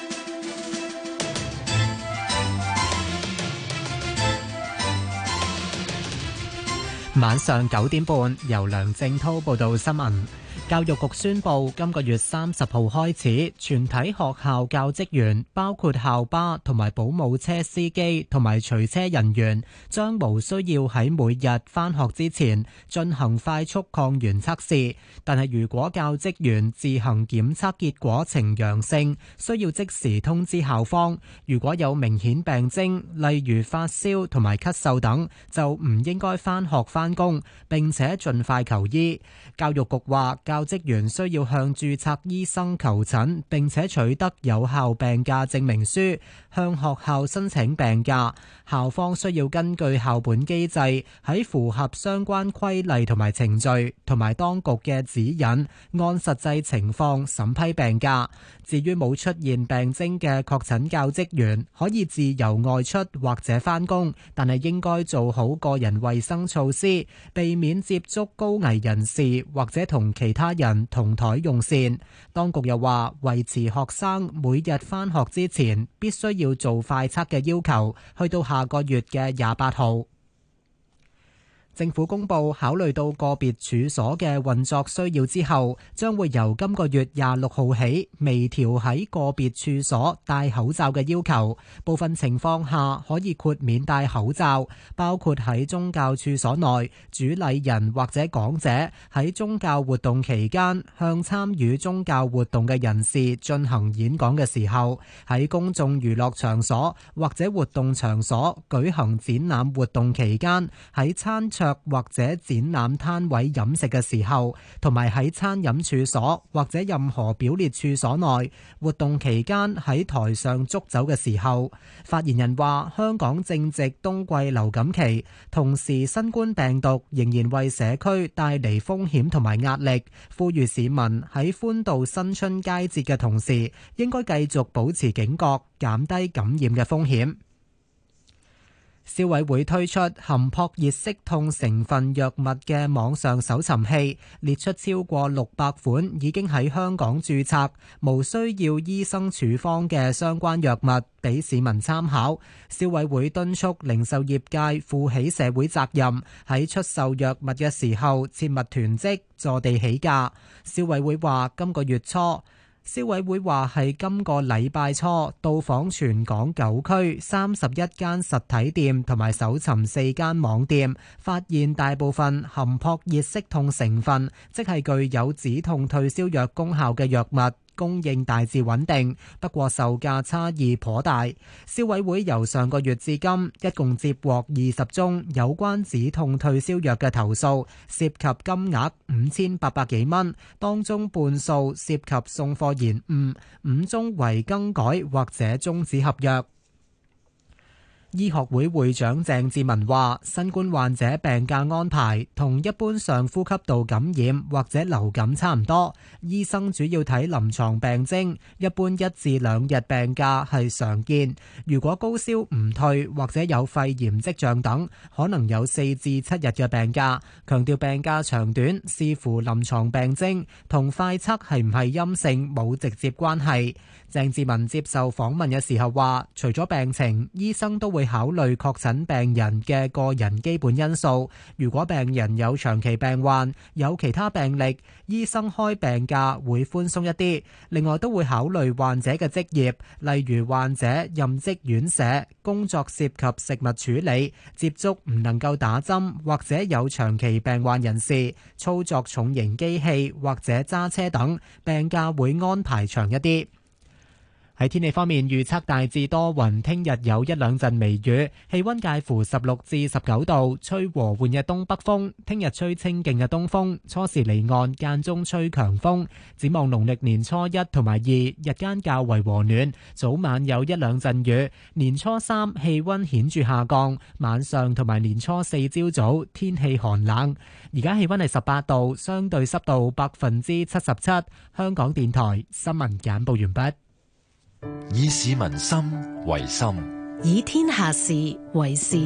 晚上九點半，由梁正滔報道新聞。教育局宣布，今個月三十號開始，全體學校教職員，包括校巴同埋保姆車司機同埋隨車人員，將無需要喺每日返學之前進行快速抗原測試。但係如果教職員自行檢測結果呈陽性，需要即時通知校方。如果有明顯病徵，例如發燒同埋咳嗽等，就唔應該返學返工，並且盡快求醫。教育局話，教職員需要向註冊醫生求診，並且取得有效病假證明書，向學校申請病假。校方需要根據校本機制，喺符合相關規例同埋程序，同埋當局嘅指引，按實際情況審批病假。至於冇出現病徵嘅確診教職員，可以自由外出或者返工，但係應該做好個人衛生措施，避免接觸高危人士或者同其他人同台用膳。當局又話，維持學生每日返學之前必須要做快測嘅要求，去到下個月嘅廿八號。政府公布，考慮到個別處所嘅運作需要之後，將會由今個月廿六號起微調喺個別處所戴口罩嘅要求。部分情況下可以豁免戴口罩，包括喺宗教處所內，主禮人或者講者喺宗教活動期間向參與宗教活動嘅人士進行演講嘅時候，喺公眾娛樂場所或者活動場所舉行展覽活動期間喺餐桌或者展覽攤位飲食嘅時候，同埋喺餐飲處所或者任何表列處所內活動期間喺台上捉走嘅時候。發言人話，香港正值冬季流感期，同時新冠病毒仍然為社區帶嚟風險同埋壓力，呼籲市民喺歡度新春佳節嘅同時，應該繼續保持警覺，減低感染嘅風險。消委會推出含撲熱息痛成分藥物嘅網上搜尋器，列出超過六百款已經喺香港註冊、無需要醫生處方嘅相關藥物，俾市民參考。消委會敦促零售業界負起社會責任，喺出售藥物嘅時候切勿囤積，坐地起價。消委會話今個月初消委會話係今個禮拜初到訪全港九區三十一間實體店同埋搜尋四間網店，發現大部分含撲熱息痛成分，即係具有止痛退燒藥功效嘅藥物，供應大致穩定，不過售價差異頗大。消委會由上個月至今一共接獲二十宗有關止痛退燒藥嘅投訴，涉及金額五千八百幾蚊，當中半數涉及送貨延誤，五宗為更改或者終止合約。醫學會會長鄭志文話，新冠患者病假安排同一般上呼吸道感染或者流感差唔多，醫生主要睇臨床病徵，一般一至兩日病假係常見。如果高燒唔退或者有肺炎跡象等，可能有四至七日嘅病假。強調病假長短視乎臨床病徵，同快測係唔係陰性冇直接關係。鄭志文接受訪問嘅時候話，除咗病情，醫生都會考慮確診病人嘅個人基本因素。如果病人有長期病患，有其他病歷，醫生開病假會寬鬆一啲。另外都會考慮患者嘅職業，例如患者任職院舍，工作涉及食物處理，接觸唔能夠打針，或者有長期病患人士，操作重型機器或者揸車等，病假會安排長一啲。喺天氣方面，預測大致多雲，聽日有一兩陣微雨，氣溫介乎十六至十九度，吹和緩嘅東北風。聽日吹清勁嘅東風，初時離岸，間中吹強風。展望農曆年初一同埋二，日間較為和暖，早晚有一兩陣雨。年初三氣溫顯著下降，晚上同埋年初四朝早天氣寒冷。而家氣溫係十八度，相對濕度百分之七十七。香港電台新聞簡報完畢。 以市民心為心， 以天下事為事。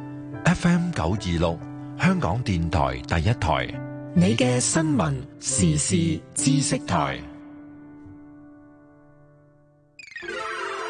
F M 九二六，香港電台第一台， 你嘅新聞時事知識台。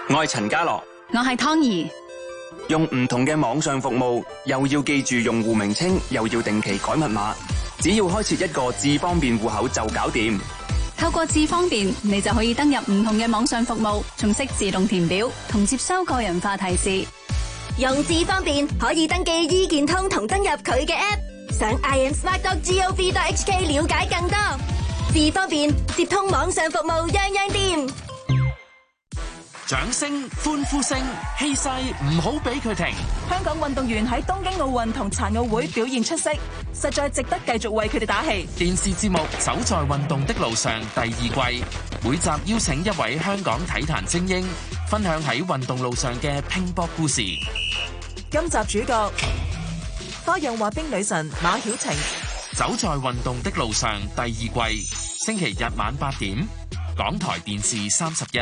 我係陳家樂， 我係湯兒。 用唔同嘅網上服務，又要記住用戶名稱，又要定期改密碼，只要開設一個智方便戶口就搞掂。 透過智方便，你就可以登入唔同嘅網上服務，仲識自動填表同接收個人化提示。 用智方便可以登記醫健通同登入佢嘅 app， 上 i am smart dot gov dot h k 了解更多。智方便接通網上服務，樣樣掂。 掌聲、歡呼聲、氣勢唔好俾佢停。 香港運動員喺東京奧運同殘奧會表現出色，實在值得繼續為佢哋打氣。 電視節目《走在運動的路上》第二季，每集邀請一位香港體壇精英，分享喺運動路上嘅拼搏故事。 今集主角花樣滑冰女神馬曉晴。 走在運動的路上第二季，星期日晚八點，港台電視三十一。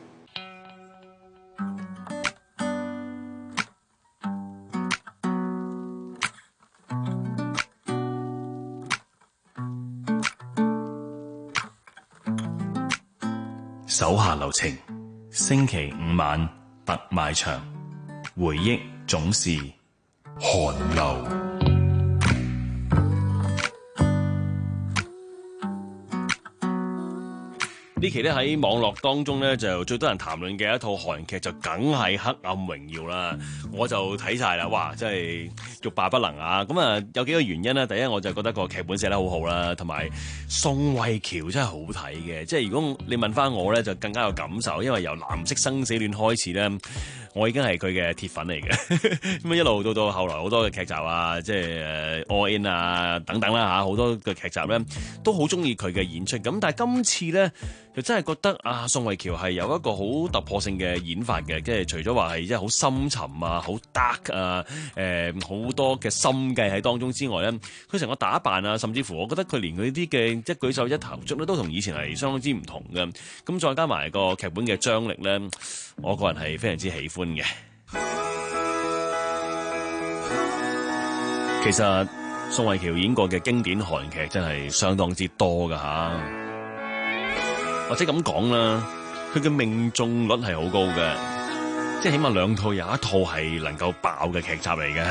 手下留情，星期五晚特賣場，回憶總是寒流。呢期咧喺網絡當中咧就最多人談論嘅一套韓劇就梗係《黑暗榮耀》啦，我就睇晒啦，哇！真係欲罷不能啊！咁啊有幾個原因啦，第一我就覺得個劇本寫得好好啦，同埋宋慧喬真係好睇嘅，即係如果你問翻我咧就更加有感受，因為由藍色生死戀開始咧，我已經係佢嘅鐵粉嚟嘅，咁一路到到後來好多嘅劇集啊，即係誒 All In 啊等等啦嚇，好多嘅劇集咧都好中意佢嘅演出，咁但係今次咧。就真係覺得啊，宋慧喬係有一個好突破性嘅演法嘅，即係除咗話係即係好深沉啊、好 dark 啊、誒好多嘅心計喺當中之外咧，佢成個打扮啊，甚至乎我覺得佢連佢啲嘅一舉手一投足咧，都同以前係相當之唔同嘅。咁再加埋個劇本嘅張力咧，我個人係非常之喜歡嘅。其實宋慧喬演過嘅經典韓劇真係相當之多㗎吓。或者咁講啦，佢嘅命中率係好高嘅，即係起碼兩套有一套係能夠爆嘅劇集嚟嘅。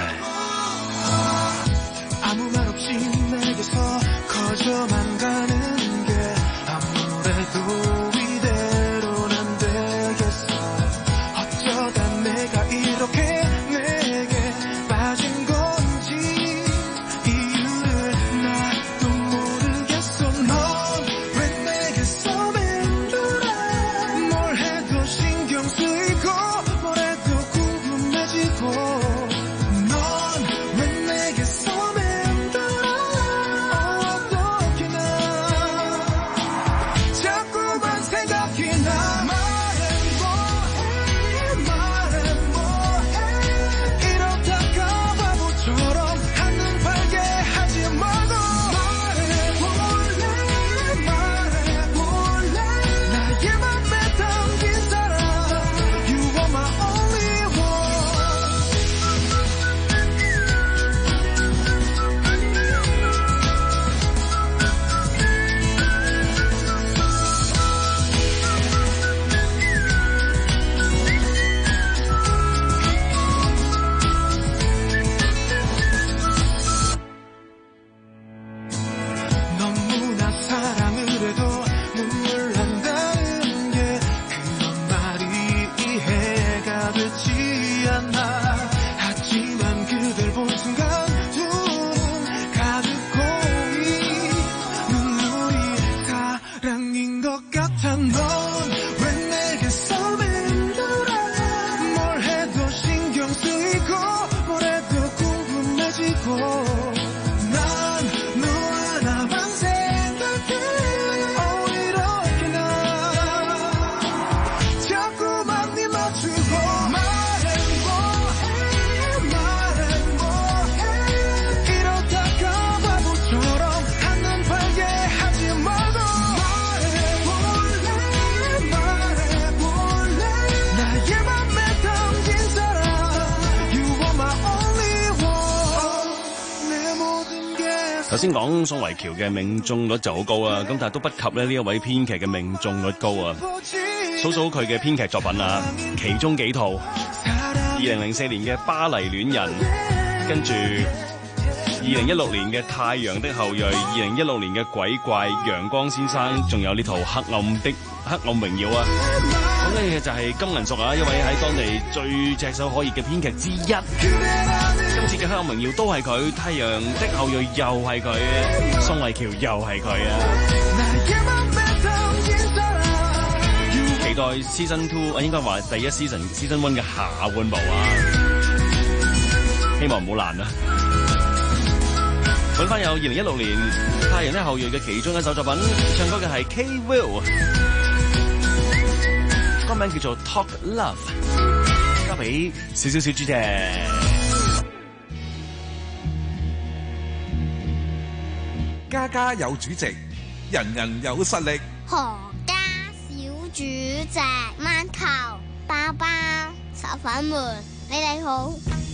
頭先講宋慧喬嘅命中率就好高啊，咁但係都不及咧呢一位編劇嘅命中率高啊。 數數佢嘅編劇作品啊，其中幾套，二零零四年嘅《巴黎戀人》，跟住二零一六年嘅《太陽的後裔》，二零一六年嘅《鬼怪》、《陽光先生》，仲有呢套《黑暗的黑暗榮耀》啊。講緊嘅就係金銀淑啊，一位喺當地最炙手可熱嘅編劇之一。今次嘅《黑暗榮耀》都係佢，《太陽的後裔》又係佢，宋慧喬又係佢啊！期待 Season Two 啊，應該話第一 Season Season One 嘅下半部啊，希望唔好爛啊！揾翻有二零一六年《太陽的後裔》嘅其中一首作品，唱歌嘅係 K Will， 歌名叫做 Talk Love， 交俾小小小豬姐。 家家有主席，人人有實力。 何家小主席，饅頭、包包、炒粉們，你哋好。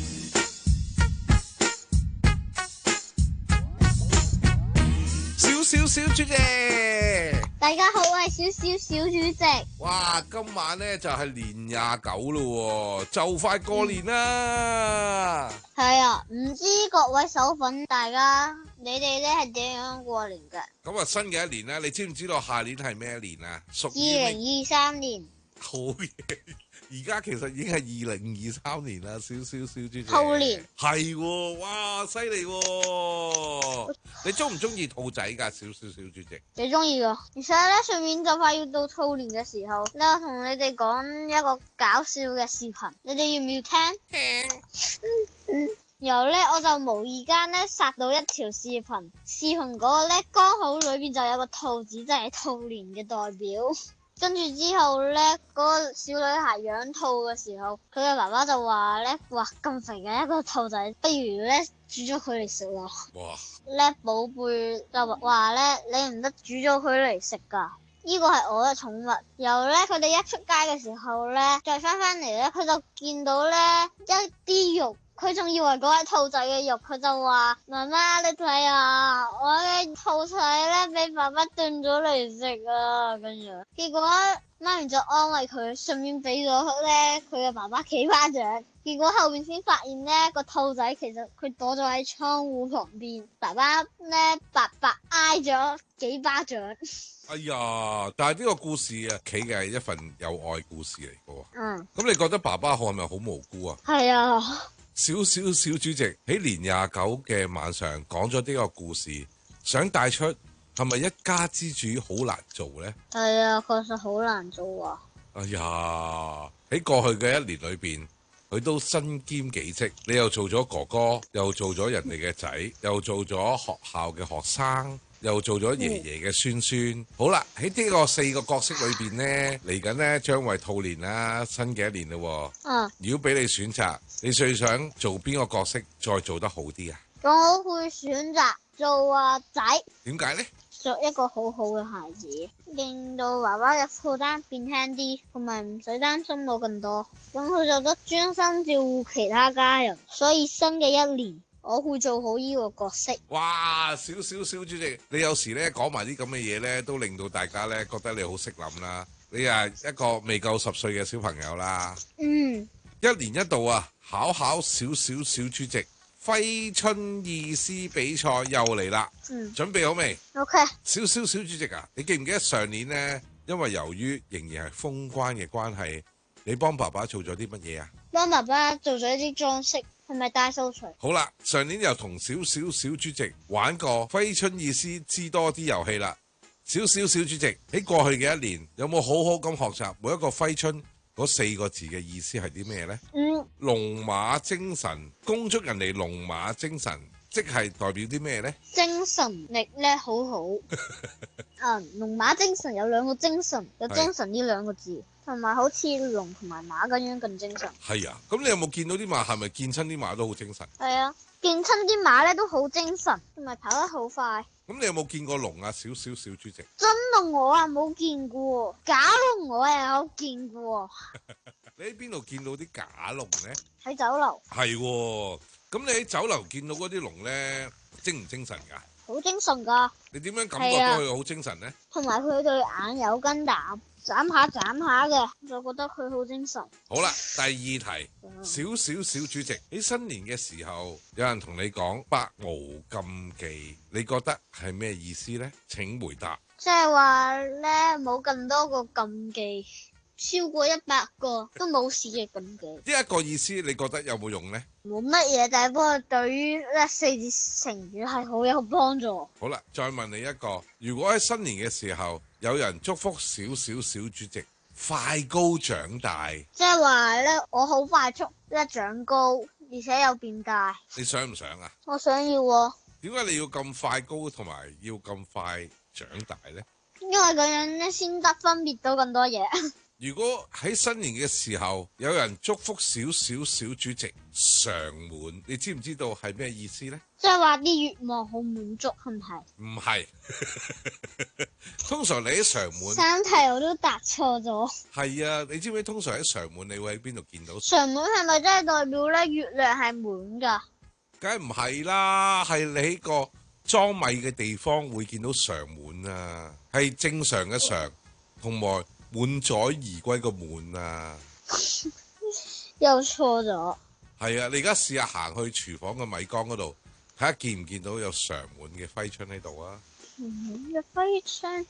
小小小主席， 大家好，我係小小小主席。 哇，今晚咧就係年廿九咯，就快過年啦。 係啊，唔知各位手粉大家，你哋咧係點樣過年嘅？ 咁啊，新嘅一年咧，你知唔知道下年係咩年啊？屬二零二三年。 好嘢！而家其實已經係二零二三年啦，小小小主席。 兔年係喎，哇，犀利喎！你中唔中意兔仔㗎？小小小主席。 幾中意㗎，而且咧順便就快要到兔年嘅時候，咧我同你哋講一個搞笑嘅視頻，你哋要唔要聽？聽。然後咧我就無意間咧刷到一條視頻，視頻嗰個咧剛好裏邊就有個兔子，即係兔年嘅代表。跟住之後咧，嗰個小女孩養兔嘅時候，佢嘅爸爸就話咧：哇，咁肥嘅一個兔仔，不如咧煮咗佢嚟食啦。哇！咧寶貝就話咧：你唔得煮咗佢嚟食噶，呢個係我嘅寵物。然後咧，佢哋一出街嘅時候咧，再翻翻嚟咧，佢就見到咧一啲肉。佢仲以為嗰係兔仔嘅肉，佢就話：媽媽，你睇下，我嘅兔仔咧俾爸爸燉咗嚟食啊！跟住，結果媽咪就安慰佢，順便俾咗咧佢嘅爸爸幾巴掌。結果後面先發現咧個兔仔其實佢躲咗喺窗戶旁邊，爸爸咧白白挨咗幾巴掌。 哎呀！但係呢個故事啊，企嘅係一份有愛故事嚟嘅喎。 嗯。咁你覺得爸爸係咪好無辜啊？ 係啊。 小小小主席喺年廿九嘅晚上講咗呢個故事，想帶出係咪一家之主好難做呢？ 係啊，確實好難做啊！ 哎呀，喺過去嘅一年裏邊，佢都身兼幾職，你又做咗哥哥，又做咗人哋嘅仔，又做咗學校嘅學生，又做咗爺爺嘅孫孫。嗯、好啦，喺呢個四個角色裏邊呢，嚟緊呢將為兔年啦，新嘅一年咯。嗯，如果俾你選擇，你最想做邊個角色再做得好啲啊？ 我會選擇做阿仔。 點解呢？ 做一個好好嘅孩子，令到爸爸嘅負擔變輕啲，同埋唔使擔心我咁多，咁佢就得專心照顧其他家人。所以新嘅一年，我會做好呢個角色。 哇！小小小主席，你有時咧講埋啲咁嘅嘢咧，都令到大家咧覺得你好識諗啦。你係一個未夠十歲嘅小朋友啦。嗯。一年一度啊，考考小小小主席，揮春意思比賽又嚟啦。嗯。準備好未 ？OK。小小小主席啊，你記唔記得上年呢？因為由於仍然係封關嘅關係，你幫爸爸做咗啲乜嘢啊？ 幫爸爸做咗一啲裝飾。係咪大掃除？ 好啦，上年又同小小小主席玩過揮春意思知多啲遊戲啦。小小小主席喺過去嘅一年，有冇好好咁學習每一個揮春嗰四個字嘅意思係啲咩呢？嗯，龍馬精神，恭祝人哋龍馬精神，即係代表啲咩呢？ 精神力咧好好。啊，龍馬精神有兩個精神，有精神呢兩個字。同埋好似龍同埋馬咁樣咁精神。係啊，咁你有冇見到啲馬？係咪見親啲馬都好精神？係啊，見親啲馬咧都好精神，同埋跑得好快。咁你有冇見過龍啊？小小小主席。真龍我啊冇見過，假龍我又有見過。你喺邊度見到啲假龍咧？喺酒樓。係喎，咁你喺酒樓見到嗰啲龍咧，精唔精神㗎？好精神㗎。你點樣感覺到佢好精神咧？同埋佢對眼有根膽。 斬下斬下嘅，就覺得佢好精神。 好啦，第二題，少少小主席喺新年嘅時候，有人同你講百無禁忌，你覺得係咩意思呢？請回答。 即係話咧，冇咁多個禁忌，超過一百個都冇事嘅禁忌。 呢一個意思，你覺得有冇用呢？ 冇乜嘢，但係不過對於呢四字成語係好有幫助。 好啦，再問你一個，如果喺新年嘅時候，有人祝福少少小主席快高長大， 即係話咧，我好快速一長高，而且又變大。 你想唔想啊？ 我想要喎。 點解你要咁快高同埋要咁快長大呢？ 因為咁樣咧，先得分別到咁多嘢。 如果喺新年嘅時候有人祝福少少小主席常滿，你知唔知道係咩意思呢？ 即係話啲願望好滿足，係唔係？ 唔係，通常你喺常滿三題我都答錯咗。係啊，你知唔知通常喺常滿你會喺邊度見到？ 常滿係咪真係代表咧月亮係滿噶？ 梗係唔係啦，係你喺個裝米嘅地方會見到常滿啊，係正常嘅常，同埋滿載而歸個滿啊。 又錯咗。係啊，你而家試下行去廚房嘅米缸嗰度，睇下見唔見到有常滿嘅揮春喺度啊？ 常滿嘅揮春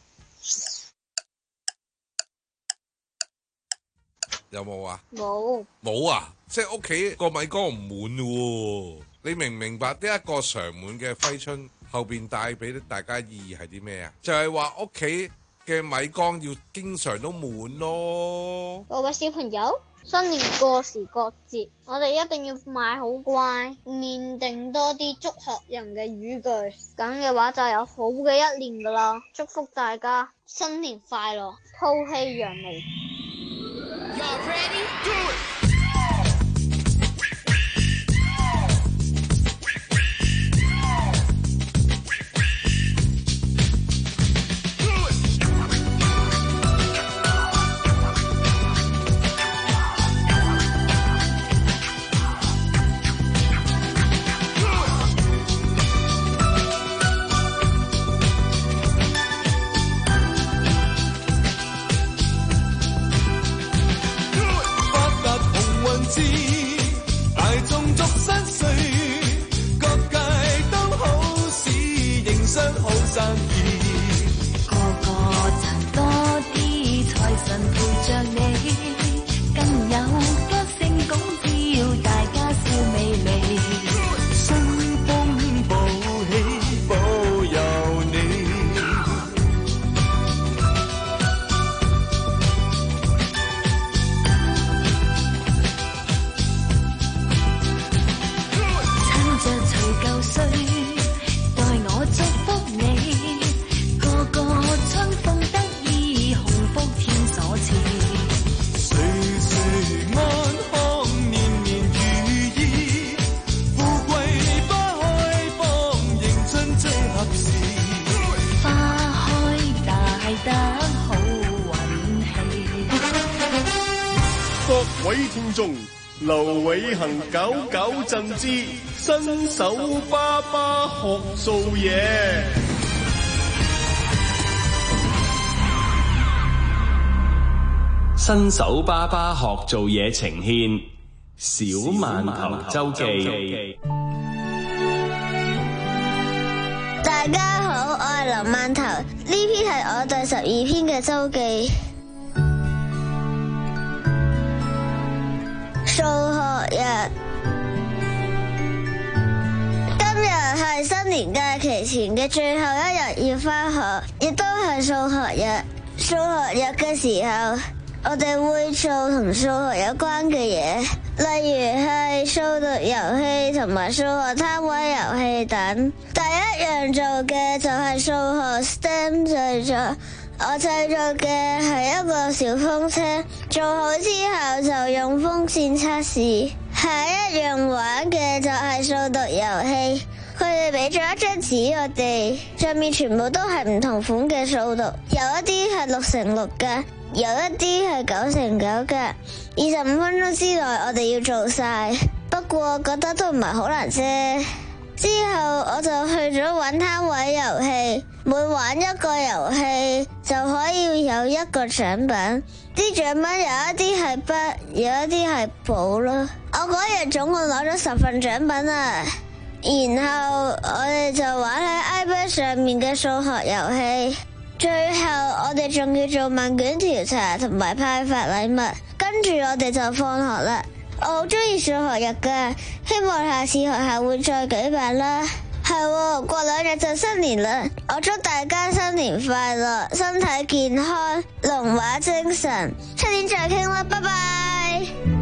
有冇啊？ 冇。 冇啊！即係屋企個米缸唔滿喎。你明唔明白呢一個常滿嘅揮春後邊帶俾大家意義係啲咩啊？就係話屋企嘅米缸要經常都滿咯。 各位小朋友，新年過時過節，我哋一定要買好乖，念定多啲祝賀人嘅語句，咁嘅話就有好嘅一年噶啦。祝福大家新年快樂，吐氣揚眉。Y'all ready? Do it! 大眾祝新歲，各界都好事，營商好生意， 個個賺多啲，財神陪着你，更有歌聲拱照，大家笑微微， 新風報喜保佑你。 各位聽眾，劉偉恒九九贈之新手爸爸學做嘢。 新手爸爸學做嘢呈獻小饅頭周記。 大家好，我係林饅頭，呢篇係我第十二篇嘅周記。數學日，今日係新年假期前嘅最後一日要返學，亦都係數學日。數學日嘅時候，我哋會做同數學有關嘅嘢，例如係數獨遊戲同埋數學攤位遊戲等。第一樣做嘅就係數學 STEM 製作。我製作嘅係一個小風車，做好之後就用風扇測試。下一樣玩嘅就係數獨遊戲，佢哋俾咗一張紙我哋，上面全部都係唔同款嘅數獨，有一啲係六乘六嘅，有一啲係九乘九嘅。二十五分鐘之內我哋要做晒，不過覺得都唔係好難啫。之後我就去咗玩攤位遊戲。 每玩一個遊戲就可以有一個獎品，啲獎品有一啲係筆，有一啲係簿啦。我嗰日總共攞咗十份獎品啊，然後我哋就玩喺 iPad 上面嘅數學遊戲，最後我哋仲要做問卷調查同埋派發禮物，跟住我哋就放學啦。我好中意數學日噶，希望下次學校會再舉辦啦。係喎，過兩日就新年啦！我祝大家新年快樂，身體健康，龍馬精神。出年再傾啦，拜拜。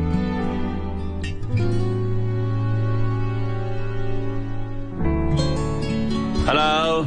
Hello。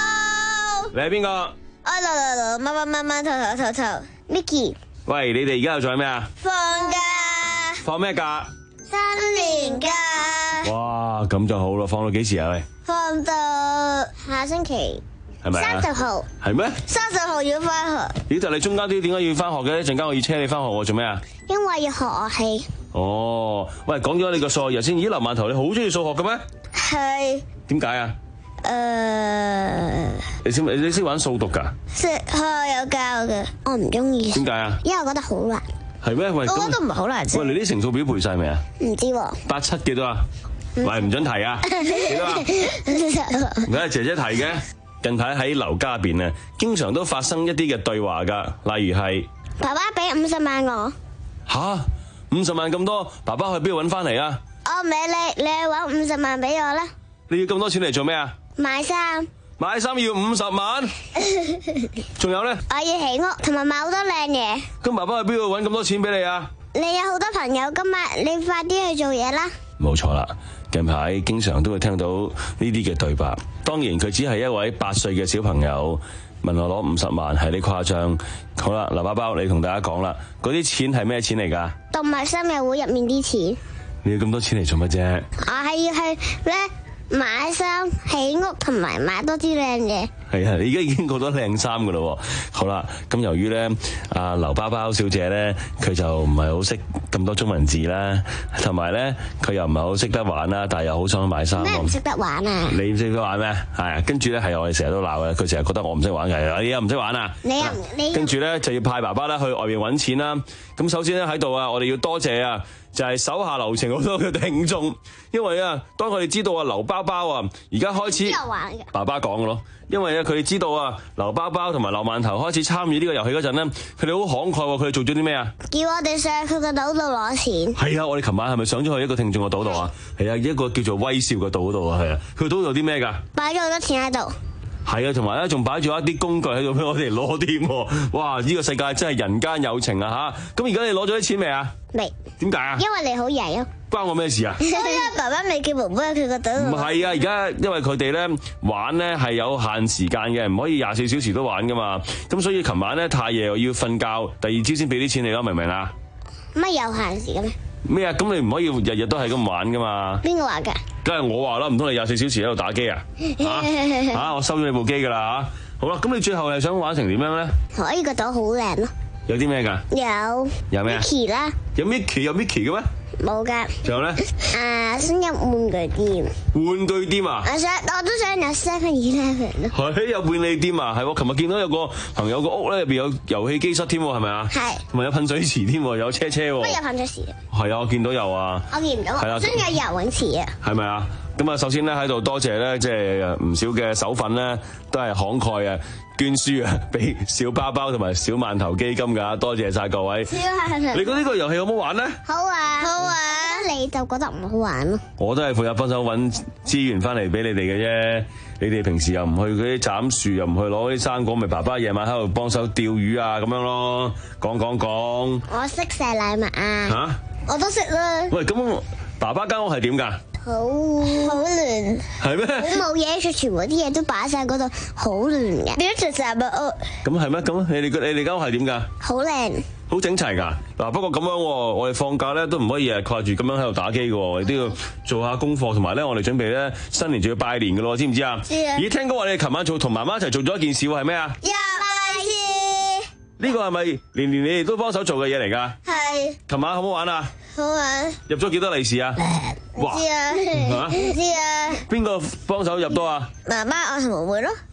Hello。 你係邊個？ 我係羅羅羅，媽媽媽媽，頭頭頭頭 ，Mickey。 喂，你哋而家又做緊咩啊？ 放假。 放咩假？ 新年假。 哇，咁就好啦！放到幾時啊？喂， 放到下星期， 係咪啊？ 三十號。 係咩？ 三十號要翻學。咦， 但係你中間啲點解要翻學嘅？一陣間我要車你翻學喎，做咩啊？ 因為要學樂器。 哦，喂，講咗你個數學日先。咦，劉饅頭，你好中意數學嘅咩？ 係。 點解啊？ 誒、呃， 你識你識玩數獨㗎？ 識，我有教嘅。我唔中意。 點解啊？ 因為我覺得好難。 係咩？喂， 我覺得唔係好難啫。 喂，你啲乘數表背晒未啊？ 唔知喎。 八七幾多啊？喂，唔准提啊！幾多啊？唔係姐姐提嘅。近排喺劉家入邊啊，經常都發生一啲嘅對話㗎，例如係爸爸俾五十萬我。 吓？五十萬咁多，爸爸去邊度揾翻嚟啊？ 我唔理你，你去揾五十萬俾我啦。 你要咁多錢嚟做咩啊？ 買衫。 買衫要五十萬？仲有咧？ 我要起屋同埋買好多靚嘢。 咁爸爸去邊度揾咁多錢俾你啊？ 你有好多朋友㗎嘛，你快啲去做嘢啦。冇錯啦，近排經常都會聽到呢啲嘅對白。當然佢只係一位八歲嘅小朋友，問我攞五十萬係你誇張。好啦，劉包包你同大家講啦，嗰啲錢係咩錢嚟㗎？ 動物生日會入面啲錢。 你要咁多錢嚟做乜啫？ 我係要去咧買衫、起屋同埋買多啲靚嘢。 係啊，你而家已經過咗靚衫噶咯。好啦，咁由於咧阿劉包包小姐咧，佢就唔係好識咁多中文字啦，同埋咧佢又唔係好識得玩啦，但係又好想買衫。 咩唔識得玩啊？ 你唔識得玩咩？係啊，跟住咧係我哋成日都鬧嘅，佢成日覺得我唔識玩嘅，你又唔識玩啊？ 你又你跟住咧就要派爸爸咧去外面揾錢啦。咁首先咧喺度啊，我哋要多謝啊，就係手下留情好多嘅聽眾，因為啊，當佢哋知道啊劉包包啊而家開始，爸爸講嘅咯。因為咧，佢哋知道啊，劉包包同埋劉饅頭開始參與呢個遊戲嗰陣咧，佢哋好慷慨喎。佢哋做咗啲咩啊？ 叫我哋上佢個島度攞錢。係啊，我哋琴晚係咪上咗去一個聽眾嘅島度啊？係啊，一個叫做微笑嘅島度啊，係啊。佢島度有啲咩㗎？擺咗好多錢喺度。係啊，同埋咧仲擺咗一啲工具喺度俾我哋攞添。哇！呢個世界真係人間有情啊嚇！咁而家你攞咗啲錢未啊？ 未。 點解啊？ 因為你好曳啊。關我咩事啊？ 因為爸爸未叫寶寶去佢個島度。 唔係啊，而家因為佢哋咧玩咧係有限時間嘅，唔可以廿四小時都玩噶嘛。咁所以琴晚咧太夜又要瞓覺，第二朝先俾啲錢你咯，明唔明啊？ 乜有限時嘅咩？ 咩啊？咁你唔可以日日都係咁玩噶嘛？ 邊個話㗎？ 梗係我話啦，唔通你廿四小時喺度打機啊？嚇、啊！我收咗你部機㗎啦嚇。好啦，咁你最後係想玩成點樣咧？ 可以個島好靚咯。 有啲咩㗎？ 有。 有咩啊 Mickey 啦。 有 Mickey 有 Mickey 嘅咩？ 冇㗎。 仲有咧？ 啊，想入玩具店。 玩具店啊？ 我想，我都想有 Seven Eleven 咯。 係有便利店啊？係喎，琴日見到有個朋友個屋咧入邊有遊戲機室添，係咪啊？係。同埋有噴水池添，有車車喎。 乜有噴水池啊？ 係啊，我見到有啊。 我見唔到。係啦。真有游泳池啊？係咪啊？ 咁啊，首先咧喺度多謝咧，即係唔少嘅手份咧，都係慷慨啊！捐書啊，俾小包包同埋小饅頭基金㗎，多謝晒各位。你覺得呢個遊戲好唔好玩咧？ 好玩，好玩。你就覺得唔好玩咯？ 我都係負責幫手揾資源翻嚟俾你哋嘅啫。你哋平時又唔去嗰啲斬樹，又唔去攞啲生果，咪爸爸夜晚喺度幫手釣魚啊咁樣咯。講講講。我識射禮物啊！嚇！我都識啦。喂，咁爸爸間屋係點㗎？好好亂，係咩？冇嘢，全部啲嘢都擺晒嗰度，好亂嘅。變咗成間屋。咁係咩？咁你哋你哋間屋係點噶？好靚，好整齊噶。嗱，不過咁樣，我哋放假咧都唔可以日日掛住咁樣喺度打機嘅，都要做下功課，同埋咧我哋準備咧新年仲要拜年嘅咯，知唔知啊？知啊。咦，聽講話你哋琴晚做同媽媽一齊做咗一件事喎，係咩啊？入拜師。呢個係咪年年你哋都幫手做嘅嘢嚟噶？係。琴晚好唔好玩啊？好玩。入咗幾多利是啊？唔知啊，唔知啊。邊個幫手入多啊？媽媽，我同妹妹咯。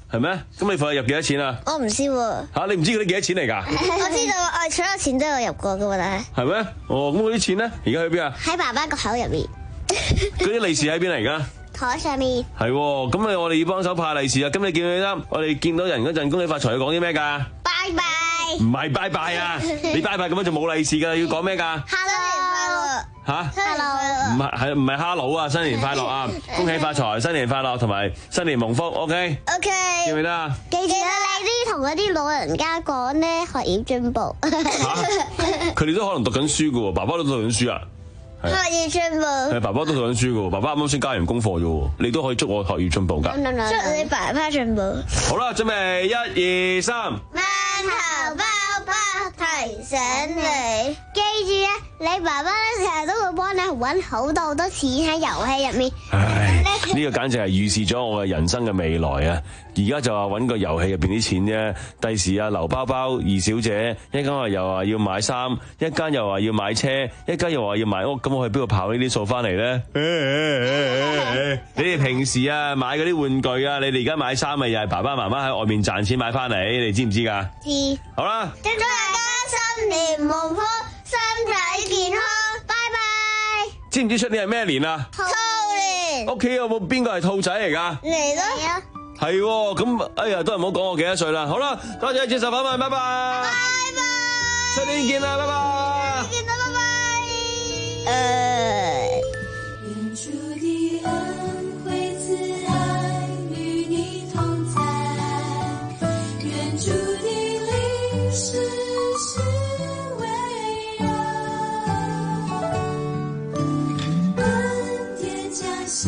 係咩？咁你課入幾多錢啊？ 我唔知喎。 嚇，你唔知嗰啲幾多錢嚟㗎？ 我知道，我所有錢都有入過㗎嘛。 係咩？哦，咁嗰啲錢咧，而家去邊啊？ 喺爸爸個口入面。 嗰啲利是喺邊嚟㗎？ 台上面。係喎，咁啊，我哋要幫手派利是啊！咁你記唔記得？我哋見到人嗰陣，恭喜發財要講啲咩㗎？ 拜拜。 唔係拜拜啊！你拜拜咁樣就冇利是㗎，要講咩㗎 ？Hello。 嚇 ？Hello。 唔係係唔係 Hello 啊？新年快樂啊！恭喜發財，新年快樂，同埋新年蒙福。OK。 OK。 記唔記得啊？ 記住啦，你啲同嗰啲老人家講咧，學業進步。 佢哋都可能讀緊書㗎喎，爸爸都讀緊書啊。 學業進步。 係爸爸都讀緊書㗎喎，爸爸啱啱先交完功課啫喎，你都可以祝我學業進步㗎。 祝你爸爸進步。 好啦，準備一二三。 饅頭包包提醒你，記住啊，你爸爸咧成日都會幫你揾好多好多錢喺遊戲入面。 唉，呢個簡直係預示咗我嘅人生嘅未來啊！而家就話揾個遊戲入邊啲錢啫，第時啊劉包包二小姐一間話又話要買衫，一間又話要買車，一間又話要買屋，咁我去邊度刨呢啲數翻嚟咧？你哋平時啊買嗰啲玩具啊，你哋而家買衫咪又係爸爸媽媽喺外面賺錢買翻嚟，你知唔知㗎？ 知。 好啦， 祝大家新年蒙福，身體健康，拜拜。 知唔知出年係咩年啊？ 兔年。 屋企有冇邊個係兔仔嚟㗎？ 嚟啦。 係喎，咁哎呀，都係唔好講我幾多歲啦。好啦，多謝接受訪問，拜拜。 拜拜。 出年見啦，拜拜。 出年見啦，拜拜。誒。 願主的恩惠慈愛與你同在，願主的靈時時圍繞，恩典降下。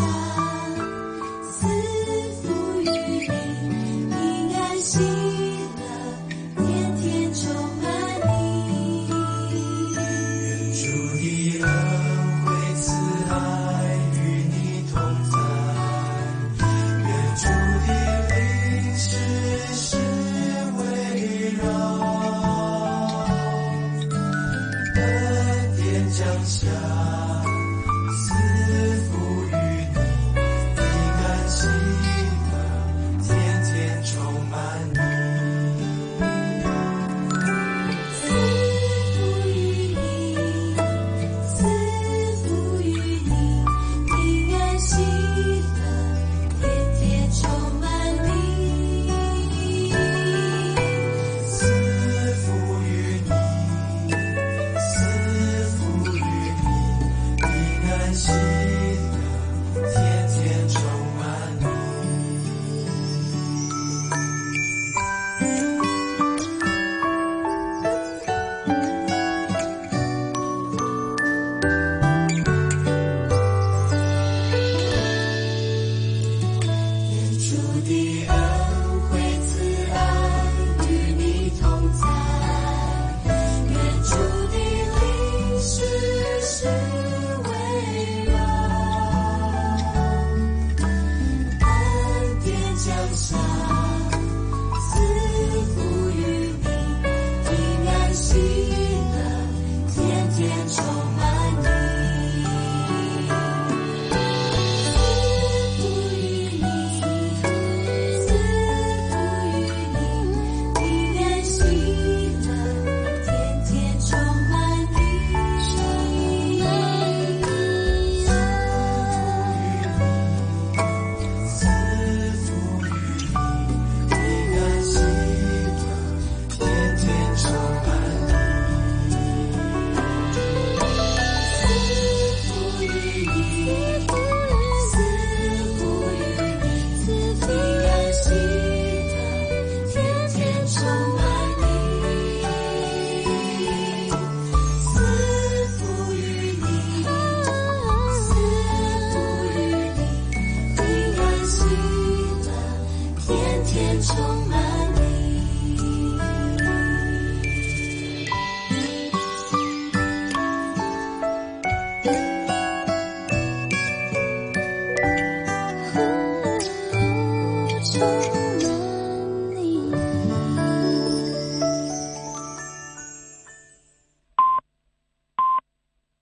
出